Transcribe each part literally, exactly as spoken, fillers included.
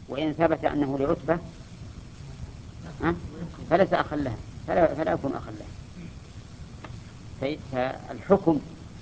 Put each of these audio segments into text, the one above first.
وإن ثبت أنه لعتبة فليس أخا لها، فلا, فلا يكون أخا لها. فالحكم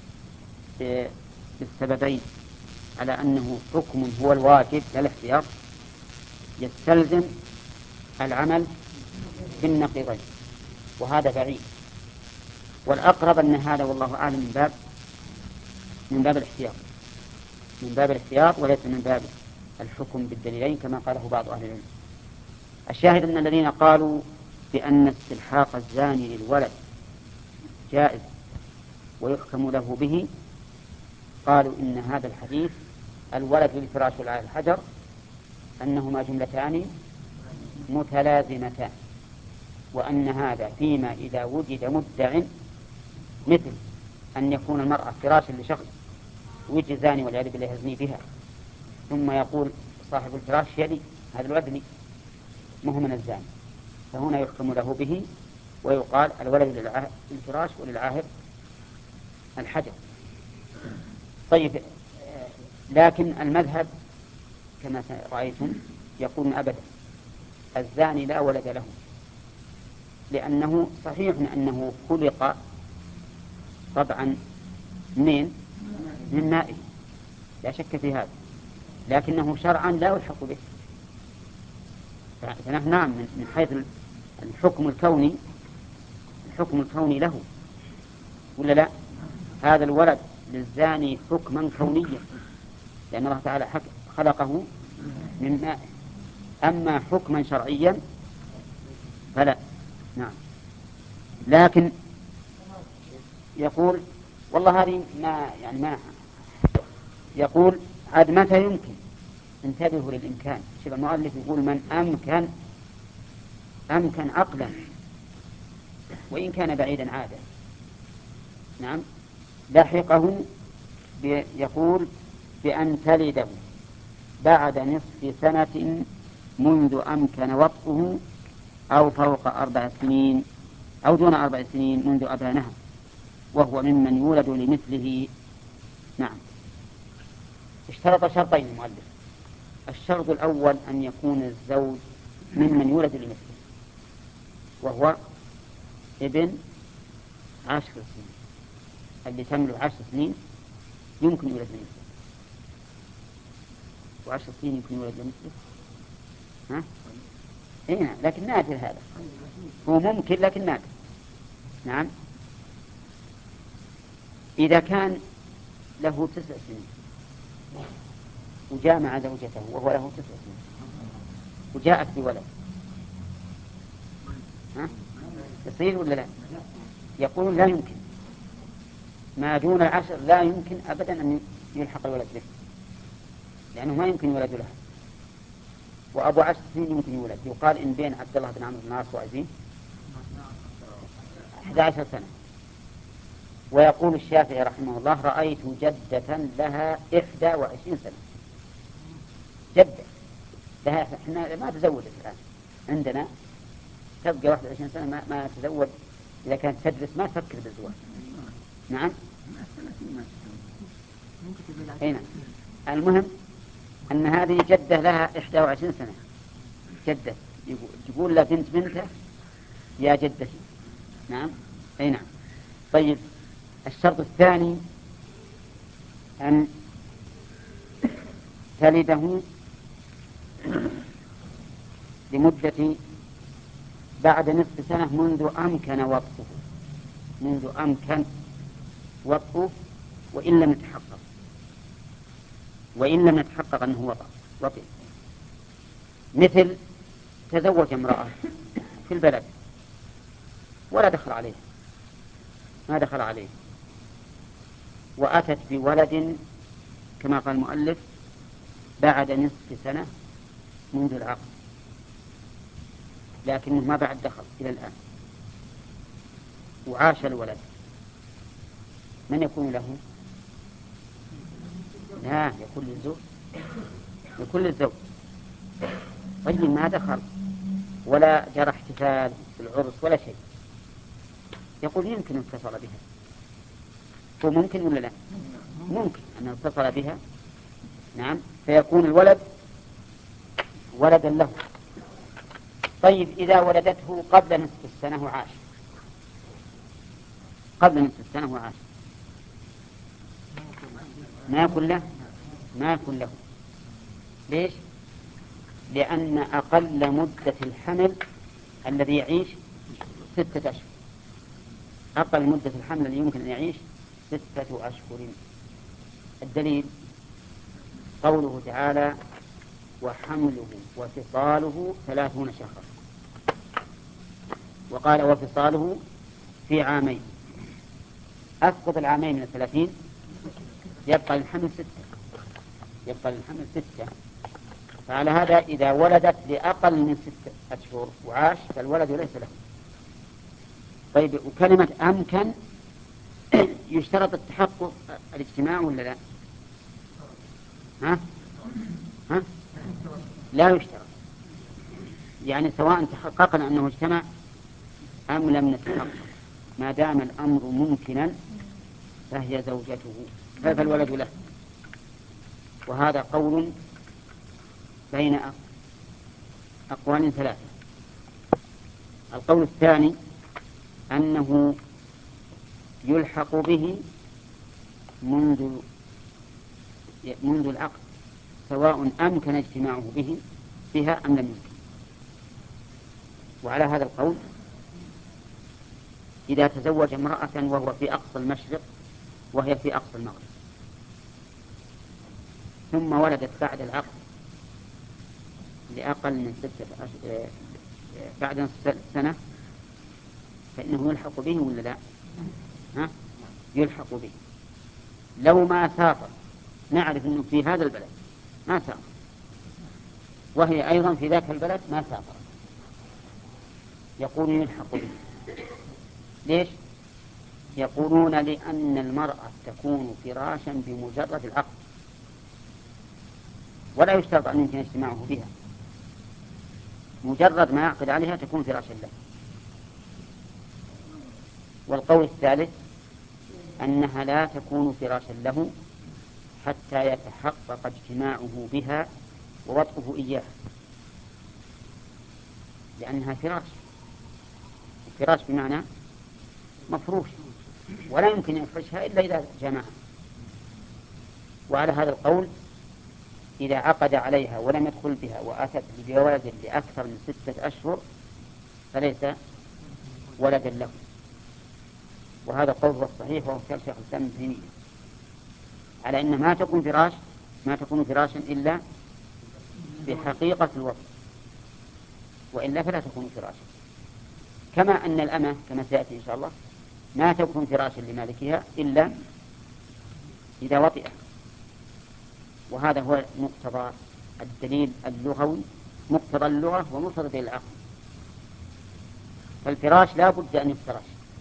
بالسببين على أنه حكم هو الواجب لا الاختيار يستلزم العمل بالنقيضين، وهذا بعيد. والأقرب أن هذا والله أعلم من باب من باب الاحتياط من باب الاحتياط وليس من باب الحكم بالدليلين كما قاله بعض أهل العلم. الشاهد أن الذين قالوا بأن استلحاق الزاني للولد جائز ويحكم له به قالوا إن هذا الحديث الولد للفراش على الحجر أنهما جملتان متلازمتان، وأن هذا فيما إذا وجد مدع، مثل أن يكون المرأة فراشا لشخص ويجي زاني والعياذ بالله يزني بها، ثم يقول صاحب الفراش يلي هذا الولد لي مو من الزاني، فهنا يحكم له به ويقال الولد للفراش وللعاهر الحجر. طيب، لكن المذهب كما رأيتم يقول أبدا الزاني لا ولد له، لأنه صحيح أنه خلق طبعا من من مائه لا شك في هذا، لكنه شرعا لا يلحق به. فنحن نعم من حيث الحكم الكوني الحكم الكوني له ولا لا؟ هذا الولد للزاني حكما كونيا لأن الله تعالى خلقه من ماء، أما حكما شرعيا فلا. نعم، لكن يقول والله هذه ما يعني ما يقول عاد متى يمكن، انتبهوا للإمكان. شوف المؤلف يقول من أمكن أمكن عقلا وإن كان بعيدا عادة. نعم، لاحقه يقول بأن تلده بعد نصف سنة منذ أمكن وطئه أو فوق أربع سنين أو دون أربع سنين منذ أبانها، وهو ممن يولد لمثله. نعم، اشترط شرطين المؤلف. الشرط الأول أن يكون الزوج ممن يولد لمثله، وهو ابن عشر سنين، اللي تملك عشر سنين يمكن يولد لمثله، وعشر سنين يمكن يولد لمثله. ها؟ إيه، لكن نادر هذا، هو ممكن لكن نادر. نعم، إذا كان له تسع سنين وجامع زوجته وهو له تسع سنين وجاءت بولد، ها؟ يصير ولا لا؟ يقول لا يمكن، ما دون العشر لا يمكن أبدا أن يلحق الولد به، لأنه ما يمكن يولد له. وأبو عشر سنين يمكن يولد. يقال إن بين عبد الله بن عمرو بن العاص وعزيز أحد عشر سنة. ويقول الشافعي رحمه الله رأيت جدة لها إحدى وعشرين سنة، جدة لها، إحنا ما تزوجت الآن عندنا تبقى واحد وعشرين سنة ما, ما تزوج، إذا كانت تدرس ما تفكر بالزواج. نعم، هنا المهم أن هذه جدة لها إحدى وعشرين سنة، جدة يقول له بنت بنته يا جدتي. نعم، أي نعم. طيب، الشرط الثاني أن تلده لمدة بعد نصف سنة منذ أمكن وطئه، منذ أمكن وطئه وإن لم يتحقق وإن لم يتحقق أنه وطئ وطئ مثل تزوج امرأة في البلد ولا دخل عليه، ما دخل عليه، وأتت بولد كما قال المؤلف بعد نصف سنة منذ العقد، لكنه ما بعد دخل إلى الآن، وعاش الولد، من يكون له؟ لا، يكون للزوج، يكون للزوج. رجل ما دخل ولا جرى احتفال بالعرس ولا شيء، يقول يمكن اتصل بها. هو ممكن ولا لا؟ ممكن أن اتصل بها. نعم، فيكون الولد ولدا له. طيب إذا ولدته قبل نصف السنة وعاش، قبل نصف السنة وعاش، ما يكون له، ما يكون له. ليش؟ لأن أقل مدة الحمل الذي يعيش ستة أشهر. أقل مدة الحمل الذي يمكن أن يعيش ستة أشهر. الدليل قوله تعالى: وحمله وفصاله ثلاثون شهرا. وقال: وفصاله في عامين. أسقط العامين من الثلاثين، يبقى الحمل ستة، يبقى الحمل ستة. فعلى هذا إذا ولدت لأقل من ستة أشهر وعاش فالولد ليس له. طيب، وكلمة أمكن يشترط التحقق الاجتماع ولا لا؟ ها؟ ها؟ لا يشترط. يعني سواء تحققنا أنه اجتمع أم لم نتحقق، ما دام الأمر ممكنا فهي زوجته، فالولد له. وهذا قول بين أقوال ثلاثة. القول الثاني أنه يلحق به منذ منذ العقد، سواء أمكن اجتماعه به بها أم لم يمكن. وعلى هذا القول إذا تزوج امرأة وهو في أقصى المشرق وهي في أقصى المغرب، ثم ولدت بعد العقد لأقل من ستة أشهر بعد نصف سنة، فإنه يلحق به ولا لا؟ ها؟ يلحق به. لو ما سافر، نعرف أنه في هذا البلد ما سافر، وهي أيضا في ذاك البلد ما سافر، يقول يلحق به. ليش؟ يقولون لأن المرأة تكون فراشا بمجرد العقد، ولا يشترط أن يمكن اجتماعه بها، مجرد ما يعقد عليها تكون فراشا له. والقول الثالث أنها لا تكون فراشا له حتى يتحقق اجتماعه بها ووطئه إياه، لأنها فراش، فراش بمعنى مفروش، ولا يمكن يفرشها إلا إذا جمعها. وعلى هذا القول إذا عقد عليها ولم يدخل بها وأتت بجواز لأكثر من ستة أشهر فليس ولدا له. وهذا قول هو الصحيح، وهو كلام شيخ الإسلام ابن تيمية على أن ما تكون فراش ما تكون فراشا إلا بحقيقة الوضع، وإلا فلا تكون فراشا. كما أن الأمة كما سيأتي إن شاء الله ما تكون فراشا لمالكها إلا إذا وطئ. وهذا هو مقتضى الدليل اللغوي، مقتضى اللغة ومقتضى دليل العقل. فالفراش لا بد أن يفترش.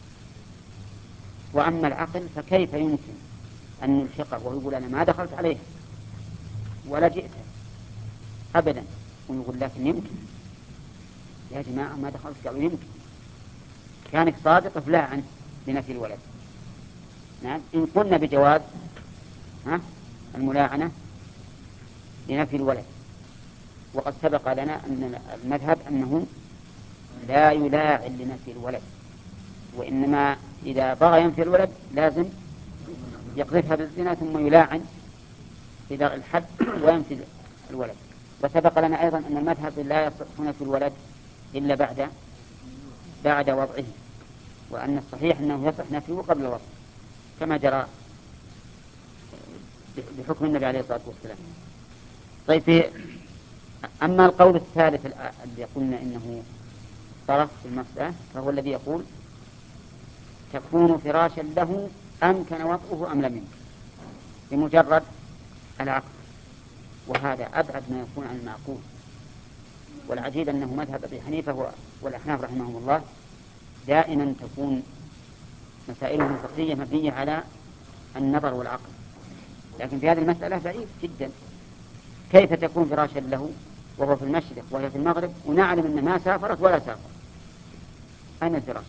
وأما العقل فكيف يمكن أن نلحقه ويقول أنا ما دخلت عليه ولا جئت أبدا، ويقول لكن يمكن. يا جماعة ما دخلت، قالوا يمكن. كانك صادق فلا عنه لنفي الولد. نعم، إن قلنا بجواز ها الملاعنة لنفي الولد، وقد سبق لنا أن المذهب أنه لا يلاعن لنفي الولد، وإنما إذا بغى ينفي الولد لازم يقذفها بالزنا ثم يلاعن إلى الحد وينفي الولد. وسبق لنا أيضا أن المذهب لا يصح نفي الولد إلا بعد بعد وضعه، وأن الصحيح أنه يصح نفيه قبل الوضع كما جرى بحكم النبي عليه الصلاة والسلام. طيب، أما القول الثالث الذي قلنا إنه طرف في المسألة فهو الذي يقول تكون فراشا له أمكن وطئه أم لم يمكن بمجرد العقد، وهذا أبعد ما يكون عن المعقول. والعجيب أنه مذهب أبي حنيفة والأحناف رحمهم الله دائما تكون مسائلهم الفقهية مبنية على النظر والعقل، لكن في هذه المسألة بعيد جدا. كيف تكون فراشا له وهو في المشرق وهي في المغرب ونعلم أن ما سافرت ولا سافر؟ أين الفراش؟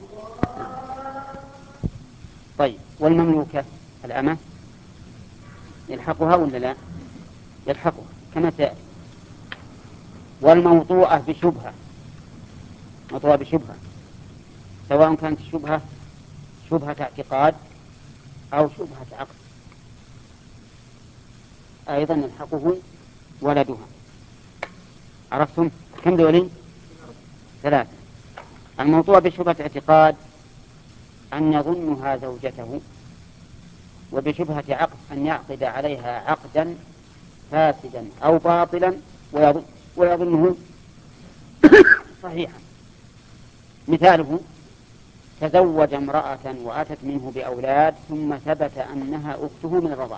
طيب، والمملوكة الأمة يلحقها ولا لا؟ يلحقها كما سيأتي. والموضوعة بشبهة، موضوعة بشبهة سواء كانت الشبهة شبهة اعتقاد أو شبهة عقد أيضا يلحقه ولدها. عرفتم كم دولين؟ ثلاثة. الموضوع بشبهة اعتقاد أن يظنها زوجته، وبشبهة عقد أن يعقد عليها عقدا فاسدا أو باطلا ويظنه صحيحا. مثاله: تزوج امرأة وأتت منه بأولاد ثم ثبت أنها أخته من الرضاعة.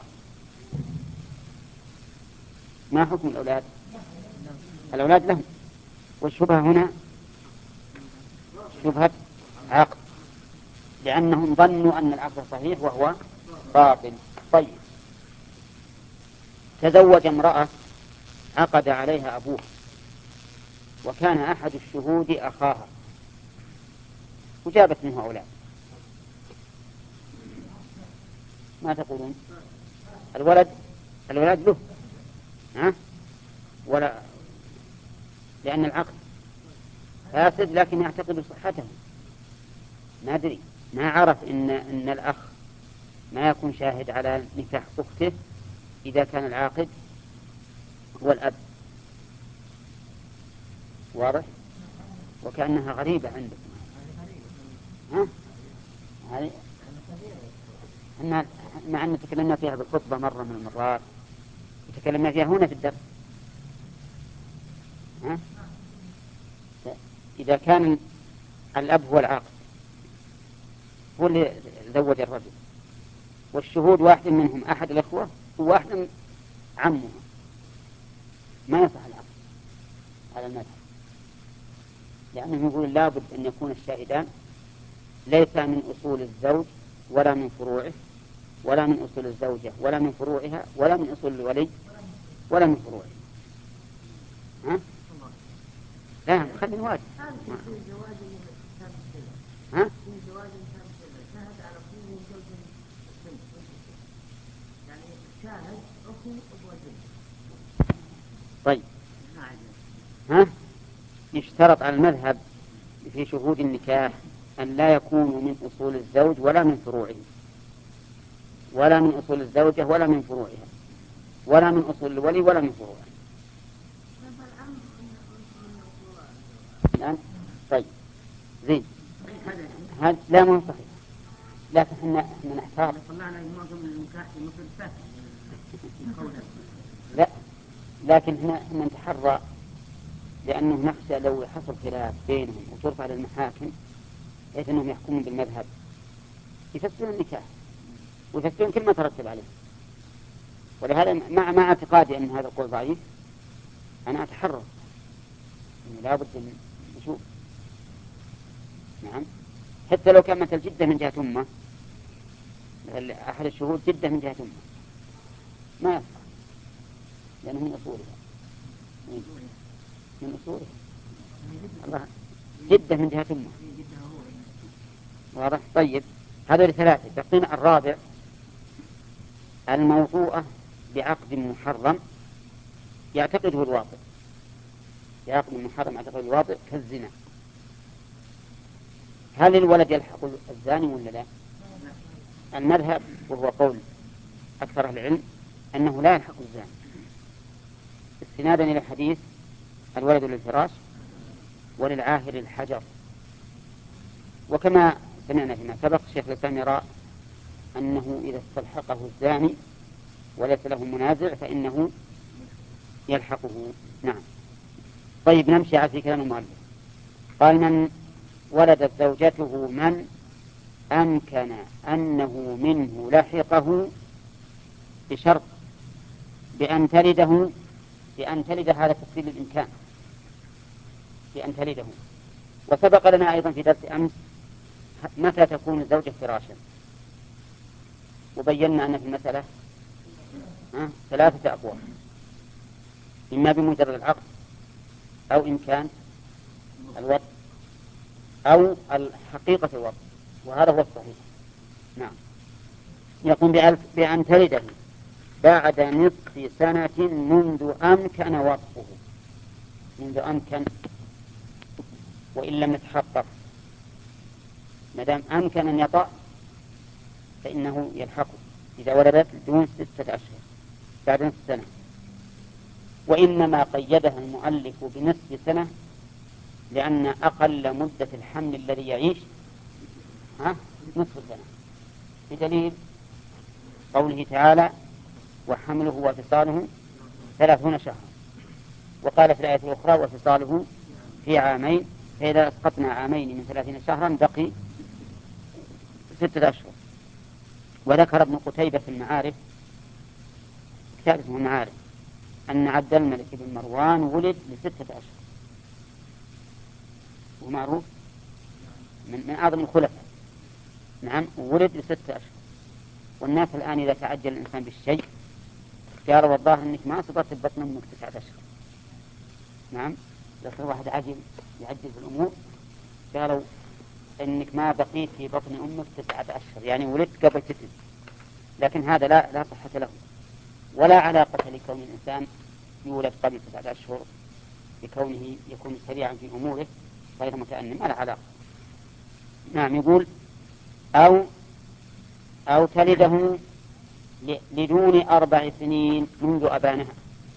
ما حكم الأولاد؟ الأولاد لهم، والشبهة هنا شبهة عقد، لأنهم ظنوا أن العقد صحيح وهو باطل. طيب، تزوج امرأة عقد عليها أبوها وكان أحد الشهود أخاها وجابت منه أولاد، ما تقولون؟ الولد الولد له، ها؟ ولا لأن العقد فاسد لكن يعتقد صحته، ما أدري، ما عرف إن إن الأخ ما يكون شاهد على نكاح أخته إذا كان العاقد هو الأب. واضح؟ وكأنها غريبة عندكم، ها؟ هذه إن مع أن تكلمنا فيها بالخطبة مرة من المرات، تكلمنا فيها هنا في الدرس. ها؟ إذا كان الأب هو العاقد هو اللي زوج الرجل، والشهود واحد منهم أحد الأخوة وواحد عمها، ما يصح العقد على المذهب، لأنه يقول لابد أن يكون الشاهدان ليس من أصول الزوج ولا من فروعه ولا من أصول الزوجة ولا من فروعها ولا من أصول الولي ولا من فروعه. ها؟ لا، خلي الواجب. ها؟ طيب، ها؟ يشترط على المذهب في شهود النكاح أن لا يكونوا من أصول الزوج ولا من فروعه ولا من أصول الزوجة ولا من فروعها ولا من أصول الولي ولا من فروعها. الآن طيب زين، هذا لا مو صحيح، لكن احنا احنا نحتاط. لا، لكن هنا احنا نتحرى، لأنه نخشى لو حصل خلاف بينهم وترفع للمحاكم بحيث أنهم يحكمون بالمذهب يفسرون النكاح ويفسرون كل ما ترتب عليه. ولهذا مع مع اعتقادي أن هذا القول ضعيف أنا أتحرى أنه لا بد من نشوف. نعم، حتى لو كان مثل جدة من جهة أمه، أحد الشهود جدة من جهة أمه ما يصح، لأنه من أصولها من أصولها الله، جدة من جهة أمه. واضح؟ طيب، هذول ثلاثة. بقينا الرابع، الموضوعة بعقد محرم يعتقده الواطئ، بعقد محرم يعتقده الواطئ كالزنا. هل الولد يلحق الزاني ولا لا؟ المذهب وهو قول أكثر العلم أنه لا يلحق الزاني، استنادا إلى حديث الولد للفراش وللعاهر الحجر. وكما سمعنا فيما سبق شيخ الإسلام يرى أنه إذا استلحقه الزاني وليس له منازع فإنه يلحقه. نعم. طيب، نمشي على في كلام المؤلف. قال: من ولدت زوجته من أمكن أنه منه لحقه بشرط بأن تلده، بأن تلد هذا تفصيل الإمكان، بأن تلده. وسبق لنا أيضا في درس أمس متى تكون الزوجة فراشا، وبينا أن في المسألة ثلاثة أقوال: إما بمجرد العقد أو إمكان الوطء أو الحقيقة الوطء، وهذا هو الصحيح. نعم. يقوم بأن تلده بعد نصف سنة منذ أمكن وطئه. منذ أمكن وإن لم يتحقق، ما دام أمكن أن يطأ فإنه يلحقه إذا ولدت دون ستة أشهر بعد نصف سنة. وإنما قيدها المؤلف بنصف سنة لأن أقل مدة الحمل الذي يعيش ها نصف سنة، بدليل قوله تعالى وحمله وفصاله ثلاثون شهرا، وقال في الآية الأخرى وفصاله في عامين، فإذا أسقطنا عامين من ثلاثين شهرا بقي ستة أشهر. وذكر ابن قتيبة في المعارف، كتاب اسمه المعارف، أن عبد الملك بن مروان ولد لستة أشهر، ومعروف من, من أعظم الخلفاء. نعم ولد لستة أشهر. والناس الآن إذا تعجل الإنسان بالشيء قالوا والله إنك ما صبرت ببطن أمك تسعة أشهر. نعم لكن واحد عجل يعجل في الأمور قالوا إنك ما بقيت في بطن أمك تسعة أشهر، يعني ولدت قبل تتم. لكن هذا لا لا صحة له، ولا علاقة لكون الإنسان يولد قبل تسعة أشهر بكونه يكون سريعا في أموره غير متأنم، ما له علاقة. نعم يقول أو أو تلده لدون أربع سنين منذ أبانها،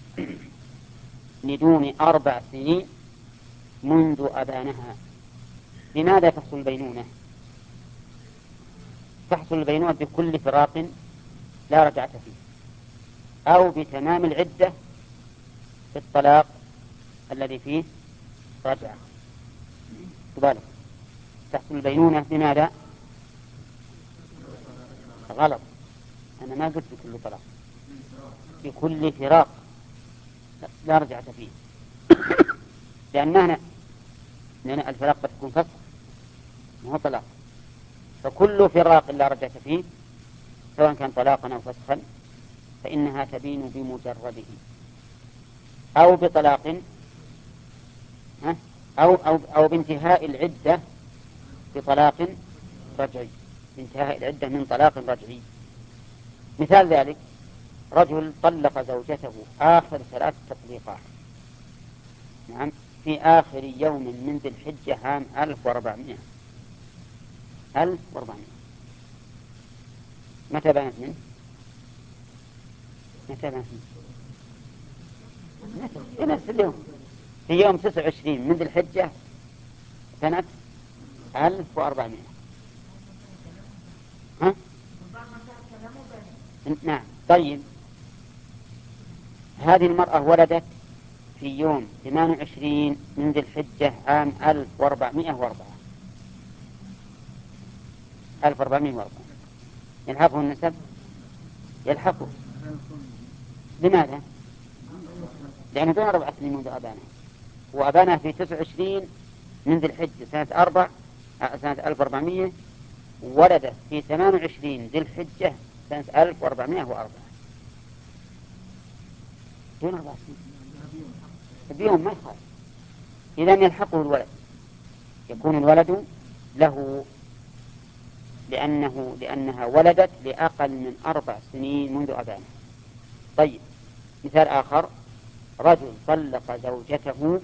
لدون أربع سنين منذ أبانها. لماذا تحصل البينونة؟ تحصل البينونة بكل فراق لا رجعة فيه، أو بتمام العدة في الطلاق الذي فيه رجعة. كذلك تحصل البينونة بماذا؟ غلط، أنا ما قلت بكل طلاق، بكل فراق لا رجعة فيه، لأن هنا لأن الفراق قد تكون فسخ ما هو طلاق. فكل فراق لا رجعة فيه سواء كان طلاقا أو فسخا فإنها تبين بمجرده، أو بطلاق أو, أو, أو بانتهاء العدة بطلاق رجعي، بانتهاء العدة من طلاق رجعي. مثال ذلك رجل طلق زوجته آخر ثلاث تطليقات، نعم في آخر يوم من ذي الحجة عام ألف وأربعمائة ألف وأربعمائة. متى بانت منه؟ متى بانت منه؟ في نفس اليوم، في يوم تسعة وعشرين من ذي الحجة سنة ألف وأربعمائة. ها؟ نعم. طيب هذه المرأة ولدت في يوم ثمانية وعشرين من ذي الحجة عام ألف وأربعمائة وأربعة ألف وأربعمائة وأربعة. يلحقه النسب؟ يلحقه. لماذا؟ لأنه دون أربع سنين منذ أبانه، وأبانه في تسعة وعشرين من ذي الحجة سنة أربع سنة ألف وأربعمائة، ولد في ثمانية وعشرين ذي الحجة سنة ألف وأربعمائة وأربعة، دون أربع سنين بيوم ما يخالف. إذا يلحقه الولد، يكون الولد له لأنه لأنها ولدت لأقل من أربع سنين منذ أبانه. طيب مثال آخر رجل طلق زوجته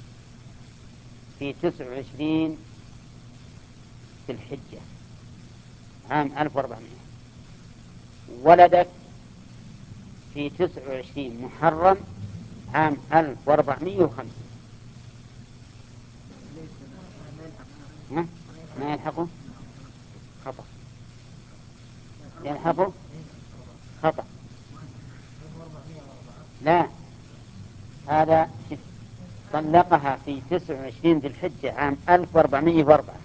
في تسع وعشرين في الحجة عام ألف وأربعمائة، ولدت في تسع وعشرين محرم عام ألف وأربعمائة وخمسة. ما يلحقه؟ خطأ. يلحقه؟ خطأ. لا، هذا طلقها في تسع وعشرين ذي الحجة عام ألف وأربعمائة وأربعة،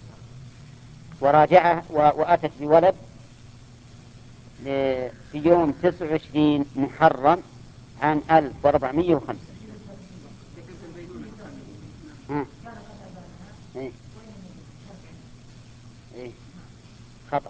وراجعه وأتت بولد في يوم تسع وعشرين محرم عام ألف وأربعمائة وخمسة. ها. إيه. إيه. خطأ.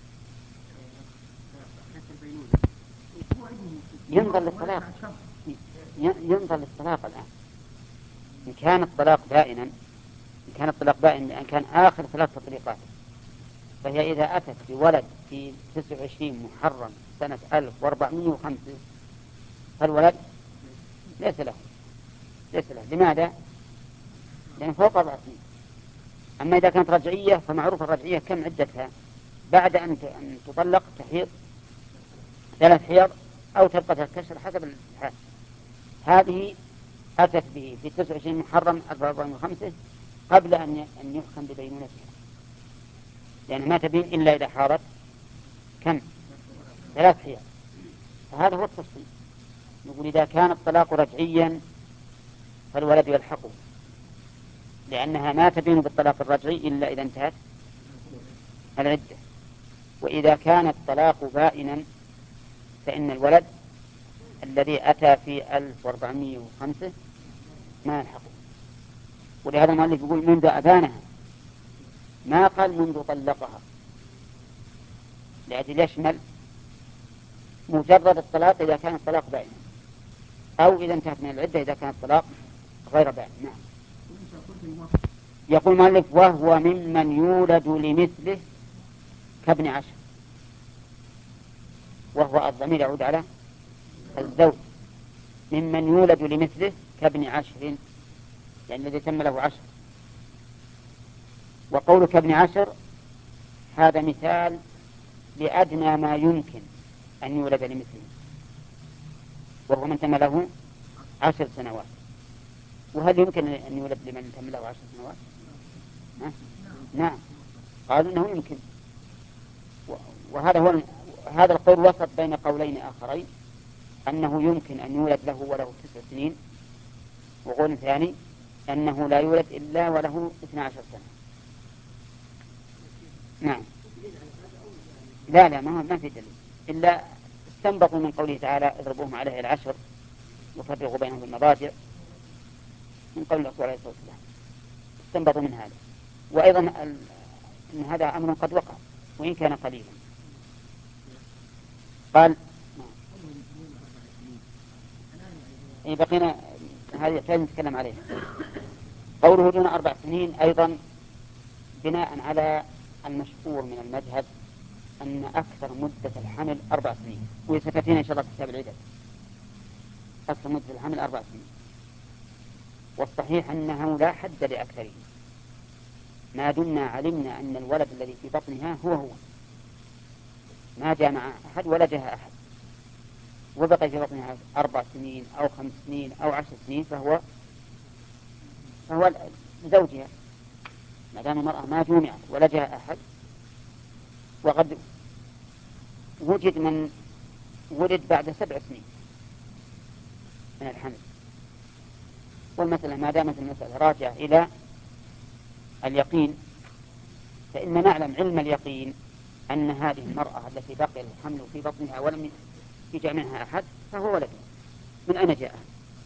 ينظر للطلاق، ينظر للطلاق الآن إن كان الطلاق بائنا، إن كان الطلاق بائن لأن كان آخر ثلاث تطليقات، فهي إذا أتت بولد في تسع وعشرين محرم سنة ألف وأربعمائة وخمسة فالولد ليس له، ليس له. لماذا؟ لأن فوق أربع سنين. أما إذا كانت رجعية فمعروف الرجعية كم عدتها بعد أن تطلق تحيض ثلاث حيض أو تبقى ثلاث أشهر حسب الحال. هذه أتت به في تسعة وعشرين محرم أربعة وأربعين وخمسة قبل أن أن يحكم ببينونتها، لأن ما تبين إلا إذا حارت كم ثلاث حيض. فهذا هو التفصيل. نقول إذا كان الطلاق رجعيا فالولد يلحقه، لأنها ما تبين بالطلاق الرجعي إلا إذا انتهت العدة. وإذا كان الطلاق بائنا فإن الولد الذي أتى في ألف وأربعمائة وخمسة ما يلحقه. ولهذا المؤلف يقول منذ أبانها، ما قال منذ طلقها، لأجل يشمل مجرد الطلاق إذا كان الطلاق بائنا، أو إذا انتهت من العدة إذا كان الطلاق غير بائن. نعم. يقول المؤلف وهو ممن يولد لمثله كابن عشر، وهو الضمير يعود على الزوج، ممن يولد لمثله كابن عشر، يعني الذي تم له عشر. وقولك ابن عشر هذا مثال لأدنى ما يمكن أن يولد لمثله، وهو من تم له عشر سنوات. وهل يمكن أن يولد لمن تم له عشر سنوات؟ ها؟ نعم، قالوا أنه يمكن. وهذا هو هذا القول وسط بين قولين آخرين، أنه يمكن أن يولد له وله تسع سنين، وقول ثاني أنه لا يولد إلا وله اثنى عشر سنة. نعم. لا لا ما ما في دليل، إلا استنبطوا من قوله تعالى اضربوهم عليه العشر وفرقوا بينهم بالمضاجع، من قول الرسول عليه الصلاة والسلام، استنبطوا من هذا. وأيضا أن هذا أمر قد وقع وإن كان قليلا. قال إيه بقينا هذه فعلا نتكلم عليها. قوله دون أربع سنين أيضا بناء على المشهور من المذهب أن أكثر مدة الحمل أربع سنين، وستأتينا إن شاء الله في كتاب العدد. أكثر مدة الحمل أربع سنين، والصحيح أنه لا حد لأكثره ما دمنا علمنا أن الولد الذي في بطنها هو هو، ما جاء مع أحد ولا جاء أحد، وبقي في بطنها أربع سنين أو خمس سنين أو عشر سنين فهو فهو زوجها، ما دام المرأة ما جمعت ولا جاء أحد. وقد وجد من ولد بعد سبع سنين من الحمل، والمسألة ما دامت المسألة راجعة إلى اليقين، فإن نعلم علم اليقين أن هذه المرأة التي بقي الحمل في بطنها ولم يجع منها أحد فهو ولد، من أين جاء؟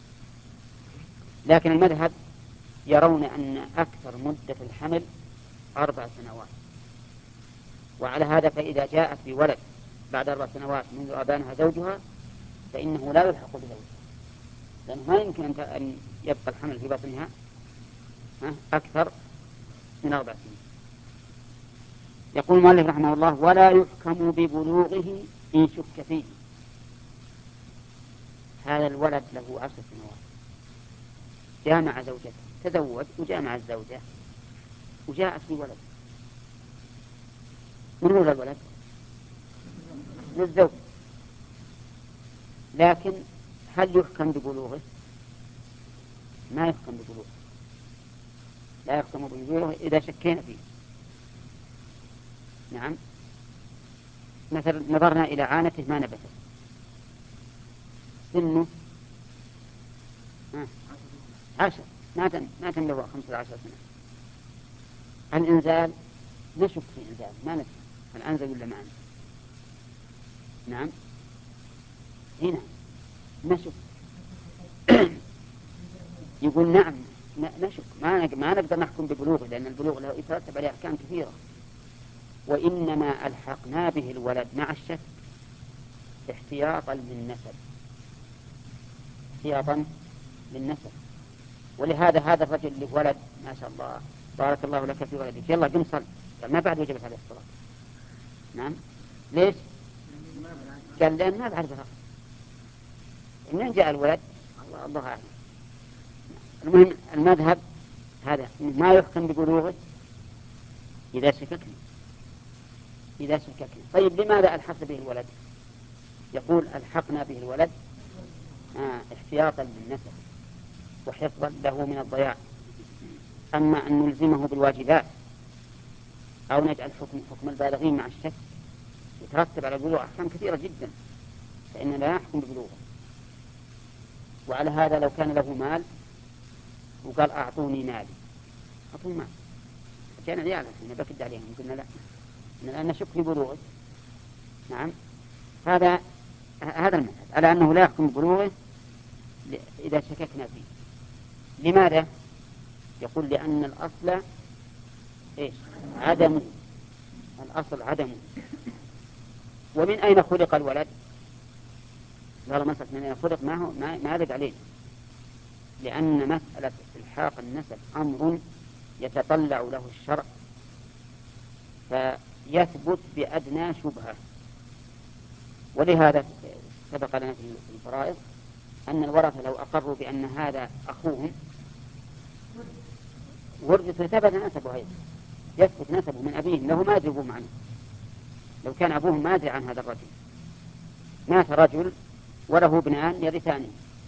لكن المذهب يرون أن أكثر مدة الحمل أربع سنوات، وعلى هذا فإذا جاءت بولد بعد أربع سنوات منذ أبانها زوجها فإنه لا يلحق بزوجها، لأنه ما يمكن أن يبقى الحمل في بطنها أكثر من أربع سنين. يقول المؤلف رحمه الله ولا يحكم ببلوغه إن شك فيه. هذا الولد له عشر سنوات، جامع زوجته، تزوج وجامع الزوجة وجاءت في ولد، من هو الولد؟ للزوج. لكن هل يحكم ببلوغه؟ ما يحكم ببلوغه، لا يحكم ببلوغه إذا شكينا فيه. نعم، مثلا نظرنا إلى عانته ما نبتت، سنه عشر، ما تم ما تم له خمسة عشر سنة. الإنزال نشك في إنزال، ما ندري هل أنزل ولا ما أنزل. نعم، هنا نشك. يقول نعم نشك، ما ما نقدر نحكم ببلوغه، لأن البلوغ له يترتب عليه أحكام كثيرة، وإنما ألحقنا به الولد مع الشك احتياطا للنسب، احتياطا للنسب. ولهذا هذا الرجل اللي ولد ما شاء الله بارك الله لك في ولدك، يلا قم صل، قال ما بعد وجبت عليه الصلاة. نعم، ليش؟ قال لأن ما بعد بلغ. منين جاء الولد؟ الله الله أعلم. المهم المذهب هذا ما يحكم ببلوغه إذا شككنا إذا شككنا. طيب لماذا ألحق به الولد؟ يقول ألحقنا به الولد آه احتياطا للنسب وحفظا له من الضياع. أما أن نلزمه بالواجبات أو نجعل حكم حكم البالغين مع الشك يترتب على البلوغ أحكام كثيرة جدا، فإننا لا نحكم ببلوغه. وعلى هذا لو كان له مال وقال أعطوني مالي، أعطوني مال، كان عيالا إحنا بكد عليهم قلنا لا، الآن نشك في بلوغه. نعم، هذا هذا المذهب على أنه لا يحكم ببلوغه إذا شككنا فيه. لماذا؟ يقول لأن الأصل إيش؟ عدم، الأصل عدمه. ومن أين خلق الولد؟ قال مسألة من أين خلق ما هو ما, ما يرد عليه، لأن مسألة إلحاق النسب أمر يتطلع له الشرع فيثبت بأدنى شبهة. ولهذا سبق لنا في الفرائض أن الورثة لو أقروا بأن هذا أخوهم ورثة ثبت نسبه أيضا، يثبت نسبه من أبيهم له ما يجيبون عنه. لو كان أبوهم ما يدري عن هذا الرجل، مات رجل وله ابنان يرثانه،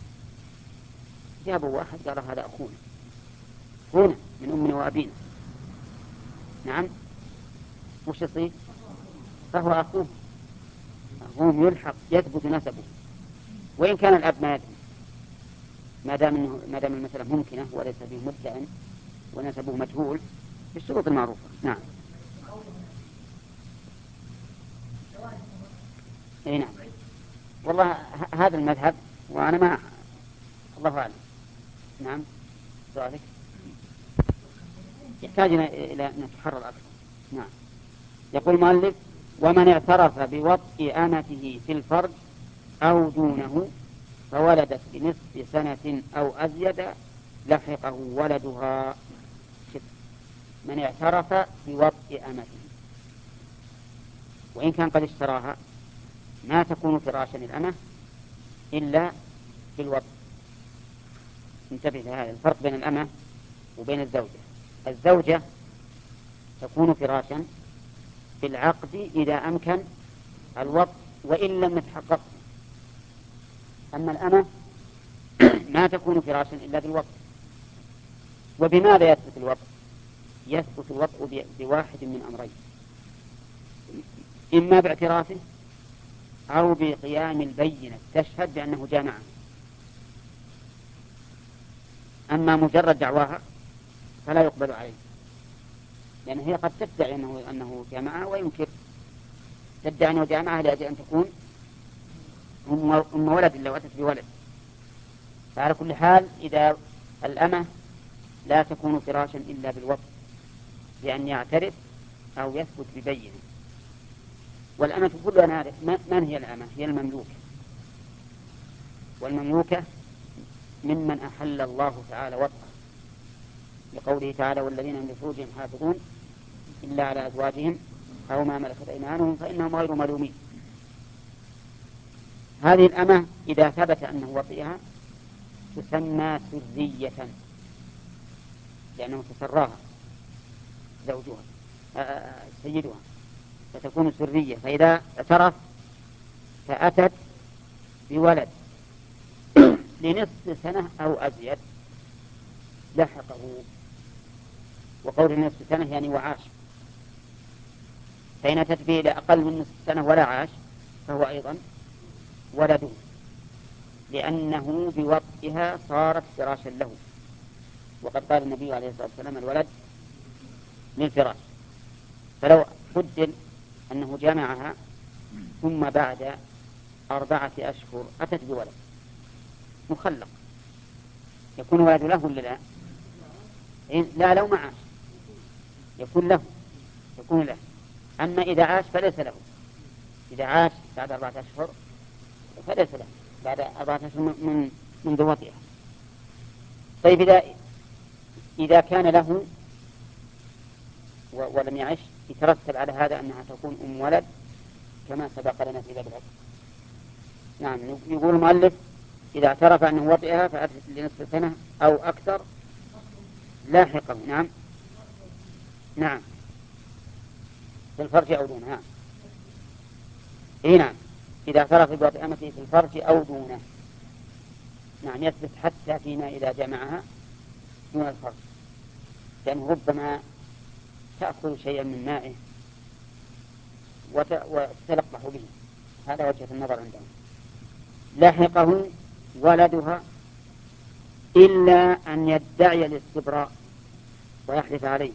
جابوا واحد قال هذا أخونا هنا من أمنا وأبينا، نعم، وش يصير؟ فهو أخوه، أخوهم يلحق يثبت نسبه وإن كان الأب ما يدري، ما دام إنه ما دام المسألة ممكنة وليس به مدعٍ ونسبه مجهول بالشروط المعروفة. نعم. اي نعم، والله هذا المذهب وأنا ما الله أعلم. نعم، سؤالك يحتاج إلى أن نتحرر أكثر. نعم. يقول المؤلف: ومن اعترف بوطء أمته في الفرج أو دونه فولدت بنصف سنة أو أزيد لحقه ولدها. من اعترف بوطء أمته وإن كان قد اشتراها ما تكون فراشا الأمة إلا بالوطء. انتبه لهذا الفرق بين الأمة وبين الزوجة. الزوجة تكون فراشا بالعقد إذا أمكن الوطء وإن لم يتحقق. أما الأمة ما تكون فراشا إلا بالوطء. وبماذا يثبت الوطء؟ يثبت الوطء بواحد من أمرين: إما باعترافه أو بقيام البينة تشهد بأنه جامعه. أما مجرد دعواها فلا يقبل عليه، لأن هي قد تدعي أنه, أنه جامعها وينكر، تدعي أنه جامعها لأجل أن تكون أم ولد لو أتت بولد. فعلى كل حال إذا الأمة لا تكون فراشا إلا بالوطء بأن يعترف أو يثبت ببينه. والأمة كلها نعرف من هي الأمة؟ هي المملوكة، والمملوكة ممن أحل الله تعالى وطئه لقوله تعالى: والذين من فروجهم حافظون إلا على أزواجهم أو ما ملكت أيمانهم فإنهم غير ملومين. هذه الأمة إذا ثبت أنه وطئها تسمى سرية لأنه تسراها زوجها سيدها فتكون سرية. فإذا اعترف فأتت بولد لنصف سنة أو أزيد لحقه. وقول نصف سنة يعني وعاش، فإن أتت به لأقل من نصف سنة ولا عاش فهو أيضا ولده، لأنه بوطئها صارت فراشا له. وقد قال النبي عليه الصلاة والسلام: الولد للفراش. فلو قدر أنه جمعها ثم بعد أربعة أشهر أتت بولد مخلق يكون ولد له ولا لا؟ لا، لو ما عاش يكون له، يكون له. أما إذا عاش فليس له. إذا عاش بعد أربعة أشهر فليس له بعد أربعة أشهر من منذ وطئها. طيب إذا إذا كان له ولم يعش يترتب على هذا أنها تكون أم ولد كما سبق لنا في باب العقد. نعم. يقول المؤلف: إذا اعترف أنه وطئها فأتت لنصف سنة أو أكثر لاحقه. نعم نعم في الفرج أو دونه. نعم إيه نعم إذا اعترف بوطئ أمته في الفرج أو دونه. نعم يثبت حتى فيما إذا جمعها دون الفرج، لأنه ربما تأخذ شيئا من مائه وتتلقح به، هذا وجهة النظر عندهم. لاحقه ولدها إلا أن يدعي الاستبراء ويحلف عليه،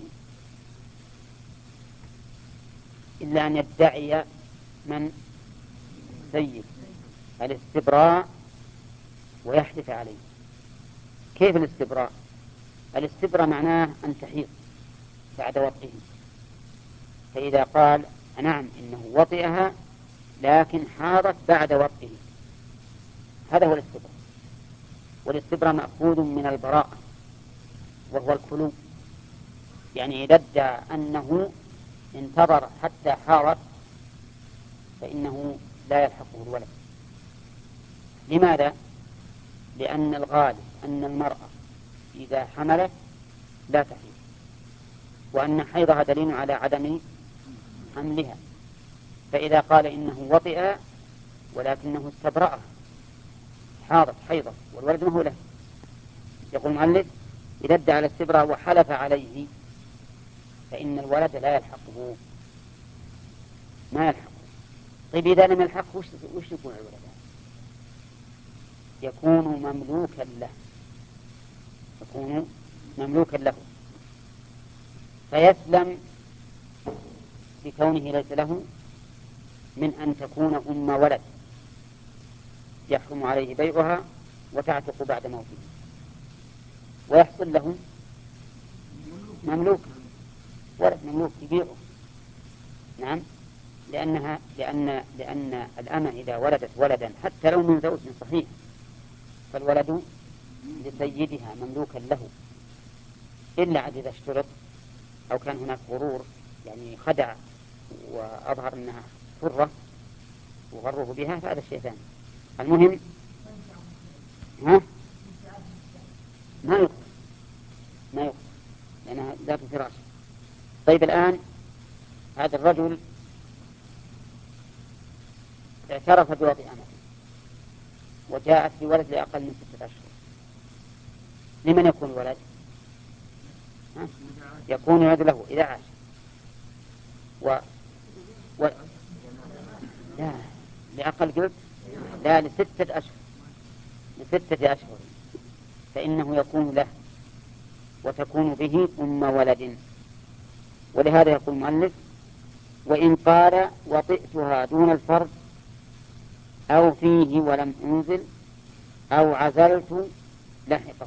إلا أن يدعي من سيد الاستبراء ويحلف عليه. كيف الاستبراء؟ الاستبراء معناه أن تحيض بعد وطئه، فإذا قال نعم إنه وطئها لكن حاضت بعد وطئه، هذا هو الاستبراء. والاستبراء مأخوذ من البراءة وهو الخلو، يعني إذا ادعى أنه انتظر حتى حارت فإنه لا يلحقه الولد. لماذا؟ لأن الغالب أن المرأة إذا حملت لا تحيض، وأن حيضها دليل على عدم حملها، فإذا قال إنه وطئ ولكنه استبرأه حاضت حيضة والولد ما هو له، يقول المؤلف إذا ادعى الاستبراء وحلف عليه فإن الولد لا يلحقه، ما يلحقه. طيب إذا لم يلحقه وش يكون الولد؟ يكون مملوكا له، يكون مملوكا له فيسلم بكونه ليس له من أن تكون أم ولد يحكم عليه بيعها وتعتق بعد موته، ويحصل له مملوك ولد مملوك يبيعه. نعم لأنها لأن لأن الأمة إذا ولدت ولدا حتى لو من زوج صحيح فالولد لسيدها مملوكا له، إلا عاد إذا اشترط أو كان هناك غرور، يعني خدع وأظهر أنها حرة وغره بها، فهذا الشيء ثاني. المهم ها ما يقصر ما يقصر لأنها ذات فراش. طيب الآن هذا الرجل اعترف بوطئ أمته وجاءت بولد لأقل من ستة أشهر، لمن يكون الولد؟ ها؟ يكون الولد له إذا عاش و... و... لا لأقل قلت لا لستة أشهر، لستة أشهر فإنه يكون له وتكون به أم ولد. ولهذا يقول المؤلف وإن قال وطئتها دون الفرج أو فيه ولم أنزل أو عزلت لحقه.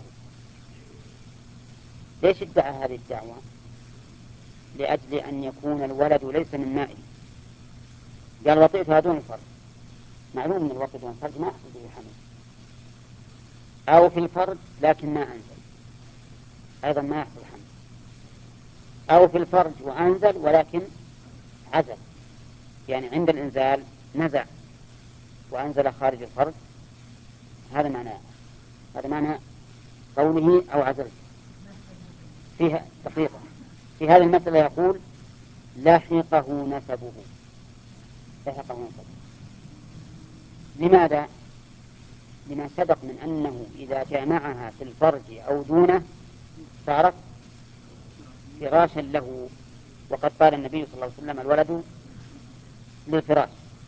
ليش ادعى هذه الدعوة؟ لأجل أن يكون الولد ليس من مائه. قال وطئتها دون الفرج، معلوم من الوطئ دون الفرج ما يحصل به حمل، أو في الفرج لكن ما أنزل أيضا ما يحصل حمل، أو في الفرج وأنزل ولكن عزل، يعني عند الإنزال نزع وأنزل خارج الفرج، هذا معناه هذا معنى قوله أو عزلت. فيها دقيقة في هذه المسألة يقول لاحقه نسبه، لاحقه نسبه. لماذا؟ لما سبق من أنه إذا جامعها في الفرج أو دونه صارت فراشا له، وقد قال النبي صلى الله عليه وسلم الولد للفراش.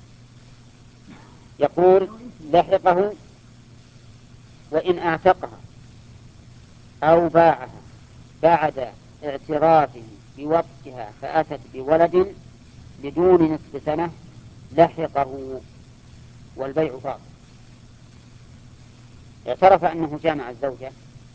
يقول لاحقه وإن اعتقها أو باعها بعد اعترافه بوقتها فأتت بولد بدون نصف سنة لحقه والبيع باطل. اعترف أنه جامع الزوجة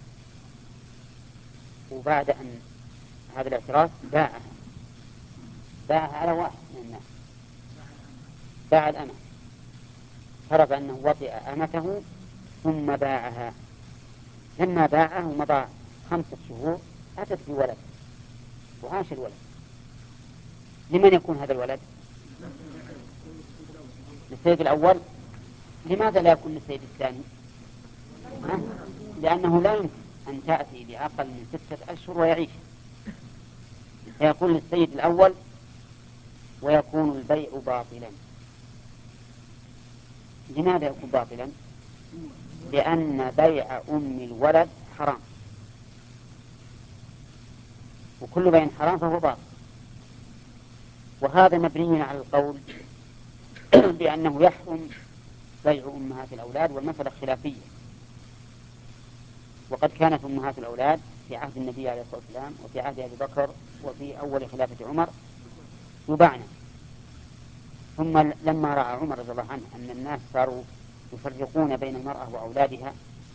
وبعد أن هذا الاعتراف باعها باعها على واحد من الناس، باع الأمة، اعترف أنه وطئ أمته ثم باعها، لما باعه ومضى خمسة شهور أتت بولد وعاش الولد. لمن يكون هذا الولد؟ للسيد الأول. لماذا لا يكون للسيد الثاني؟ لأنه لا يمكن أن تأتي بأقل من ستة أشهر ويعيش، فيكون للسيد الأول ويكون البيع باطلا. لماذا يكون باطلا؟ لأن بيع أم الولد حرام، وكل بيع حرام فهو باطل. وهذا مبني على القول بأنه يحرم بيع أمهات الأولاد، والمسألة خلافية. وقد كانت أمهات الأولاد في عهد النبي عليه الصلاة والسلام وفي عهد أبي بكر وفي أول خلافة عمر يباعن، ثم لما رأى عمر رضي الله عنه أن الناس صاروا يفرقون بين المرأة وأولادها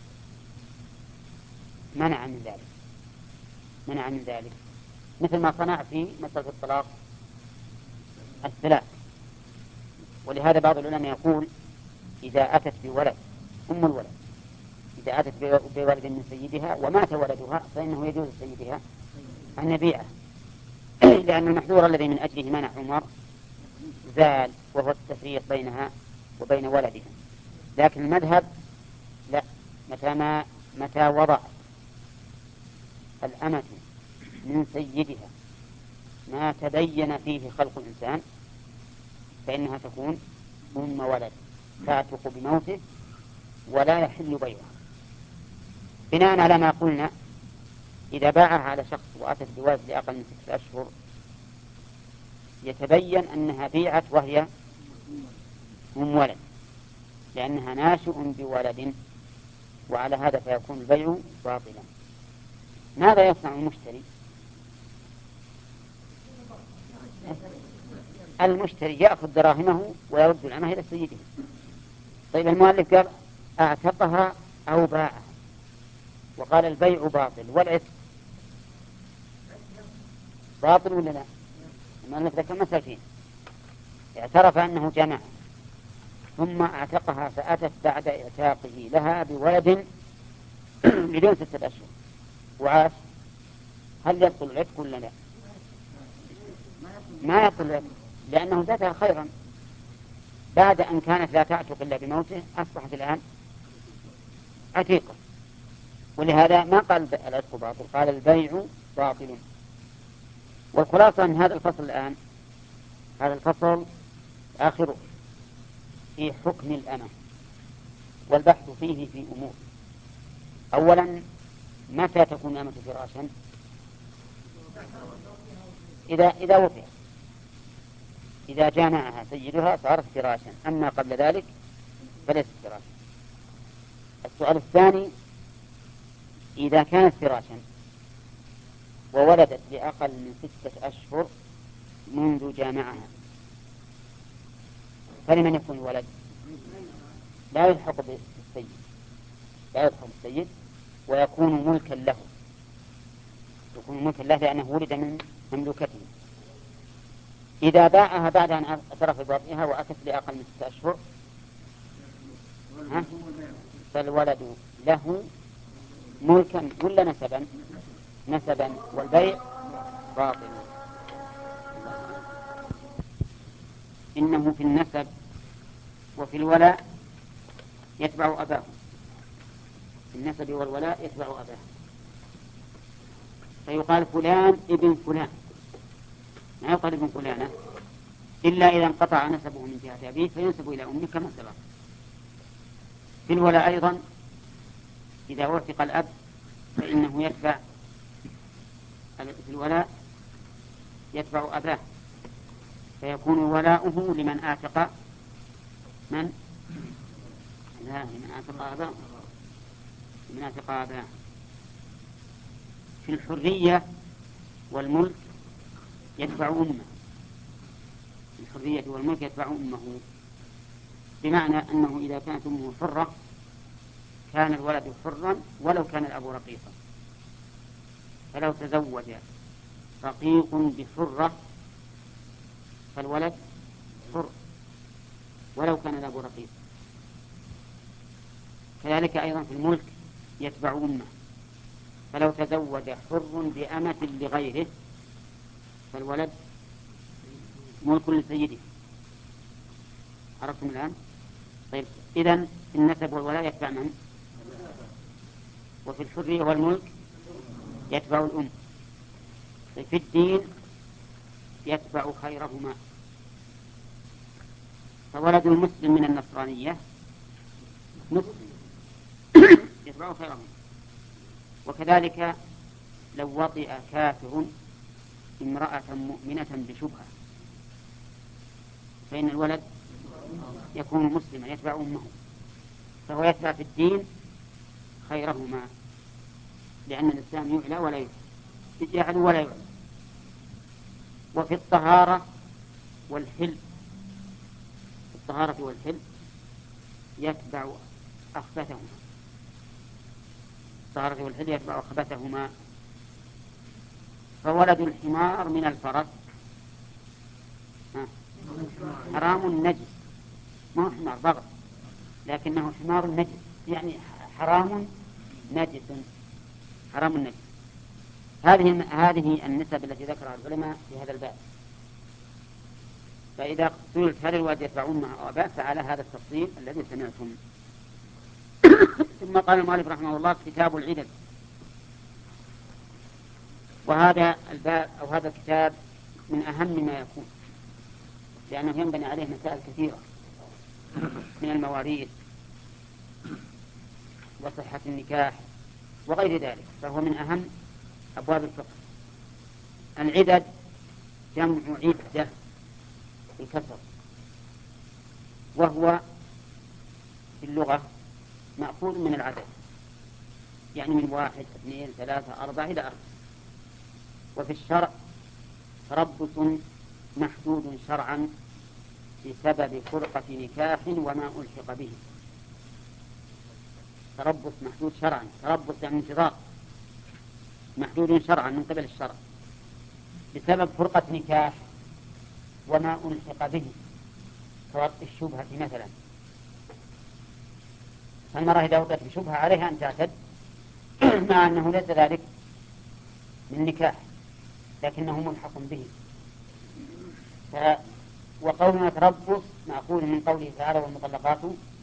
منع من ذلك منع من ذلك مثل ما صنع في مسألة الطلاق الثلاث. ولهذا بعض العلماء يقول إذا أتت بولد أم الولد إذا أتت بولد من سيدها ومات ولدها فإنه يجوز لسيدها أن يبيعه، لأن المحذور الذي من أجله منع عمر زال، وهو التفريق بينها وبين ولدها. لكن المذهب لا، متى ما متى وضع الأمة من سيدها ما تبين فيه خلق الإنسان فإنها تكون أم ولد تعتق بموته ولا يحل بيعها. بناء على ما قلنا إذا باعها على شخص وأتت بولد لأقل من ستة أشهر يتبين أنها بيعت وهي أم ولد، لأنها ناشئ بولد، وعلى هذا فيكون البيع باطلا. ماذا يصنع المشتري؟ المشتري يأخذ دراهمه ويرد الأمة إلى سيدها. طيب المؤلف قال أعتقها أو باعها وقال البيع باطل، والعتق باطل ولا لا؟ المؤلف ذكر مسألتين، اعترف أنه جمع ثم اعتقها فأتت بعد اعتاقه لها بولد بدون ستة أشهر وعاش، هل يبطل العتق ولا لا؟ ما يبطل العتق، لأنه زادها خيرا بعد أن كانت لا تعتق إلا بموته أصبحت الآن عتيقة. ولهذا ما قال العتق باطل، قال البيع باطل. والخلاصة من هذا الفصل الآن، هذا الفصل آخره في حكم الأمة، والبحث فيه في أمور. أولا متى تكون الأمة فراشا؟ إذا إذا وفي إذا جامعها سيدها صارت فراشا، أما قبل ذلك فليست فراشا. السؤال الثاني إذا كانت فراشا وولدت لأقل من ستة أشهر منذ جامعها فلمن يكون الولد؟ لا يلحق بالسيد لا يلحق بالسيد ويكون ملكا له يكون ملكا له لأنه ولد من مملوكته. إذا باعها بعد أن اعترف بوضعها وأتت لأقل من ستة أشهر فالولد له ملكا ولا نسبا؟ نسبا، والبيع باطل. إنه في النسب وفي الولاء يتبع أباه، في النسب والولاء يتبع أباه، فيقال فلان ابن فلان، ما يقال ابن فلانة إلا إذا انقطع نسبه من جهة أبيه فينسب إلى أمه كما سبق. في الولاء أيضا إذا وثق الأب فإنه يتبع في الولاء يتبع أباه، فيكون ولاؤه لمن آتق من لا لمن آتق أباه لمن آتق أباه. في الحرية والملك يتبع أمه، الحرية والملك يتبع أمه، بمعنى أنه إذا كانت أمه حرة كان الولد حرا ولو كان الأب رقيقا، فلو تزوج رقيق بحرة فالولد حر ولو كان الأب رقيق. كذلك أيضا في الملك يتبع أمه، فلو تزوج حر بأمة لغيره فالولد ملك لسيده. عرفتم الآن؟ طيب إذن النسب والولاء يتبع من؟ وفي الحرية والملك يتبع الأم. في الدين يتبع خيرهما، فولد المسلم من النصرانية مسلم يتبع خيرهما. وكذلك لو وطئ كافر امرأة مؤمنة بشبهة فإن الولد يكون مسلما يتبع أمه، فهو يتبع في الدين خيرهما، لأن الإسلام يعلى ولا يعلى يجعل ولا يعلى. وفي الطهارة والحل الطهارة والحل يتبع أخبثهما الطهارة والحل يتبع أخبثهما. فولد الحمار من الفرس حرام نجس، ما هو حمار بغض لكنه حمار نجس، يعني حرام نجس حرام نجس. هذه هذه النسب التي ذكرها العلماء في هذا الباب. فإذا سئلت هل الوالد يتبعون مع آباء فعلى هذا التفصيل الذي سمعتم. ثم قال المؤلف رحمه الله كتاب العدد. وهذا الباب أو هذا الكتاب من أهم ما يكون، لأنه ينبني عليه مسائل كثيرة من المواريث وصحة النكاح وغير ذلك، فهو من أهم أبواب الفقه. العدد جمع عدة بالكسر، وهو في اللغة مأخوذ من العدد، يعني من واحد اثنين ثلاثة أربعة إلى آخره. وفي الشرع تربص محدود شرعا بسبب فرقة نكاح وما ألحق به. تربص محدود شرعا، تربص يعني انتظار، محدود شرعا من قبل الشرع بسبب فرقة نكاح وما ألحق به كوقت الشبهة مثلا. فالمرأة إذا وقعت بشبهة عليها أن تعتد مع أنه ليس ذلك من نكاح لكنه ملحق به. ف... وقولنا تربص مأخوذ من قوله تعالى والمطلقات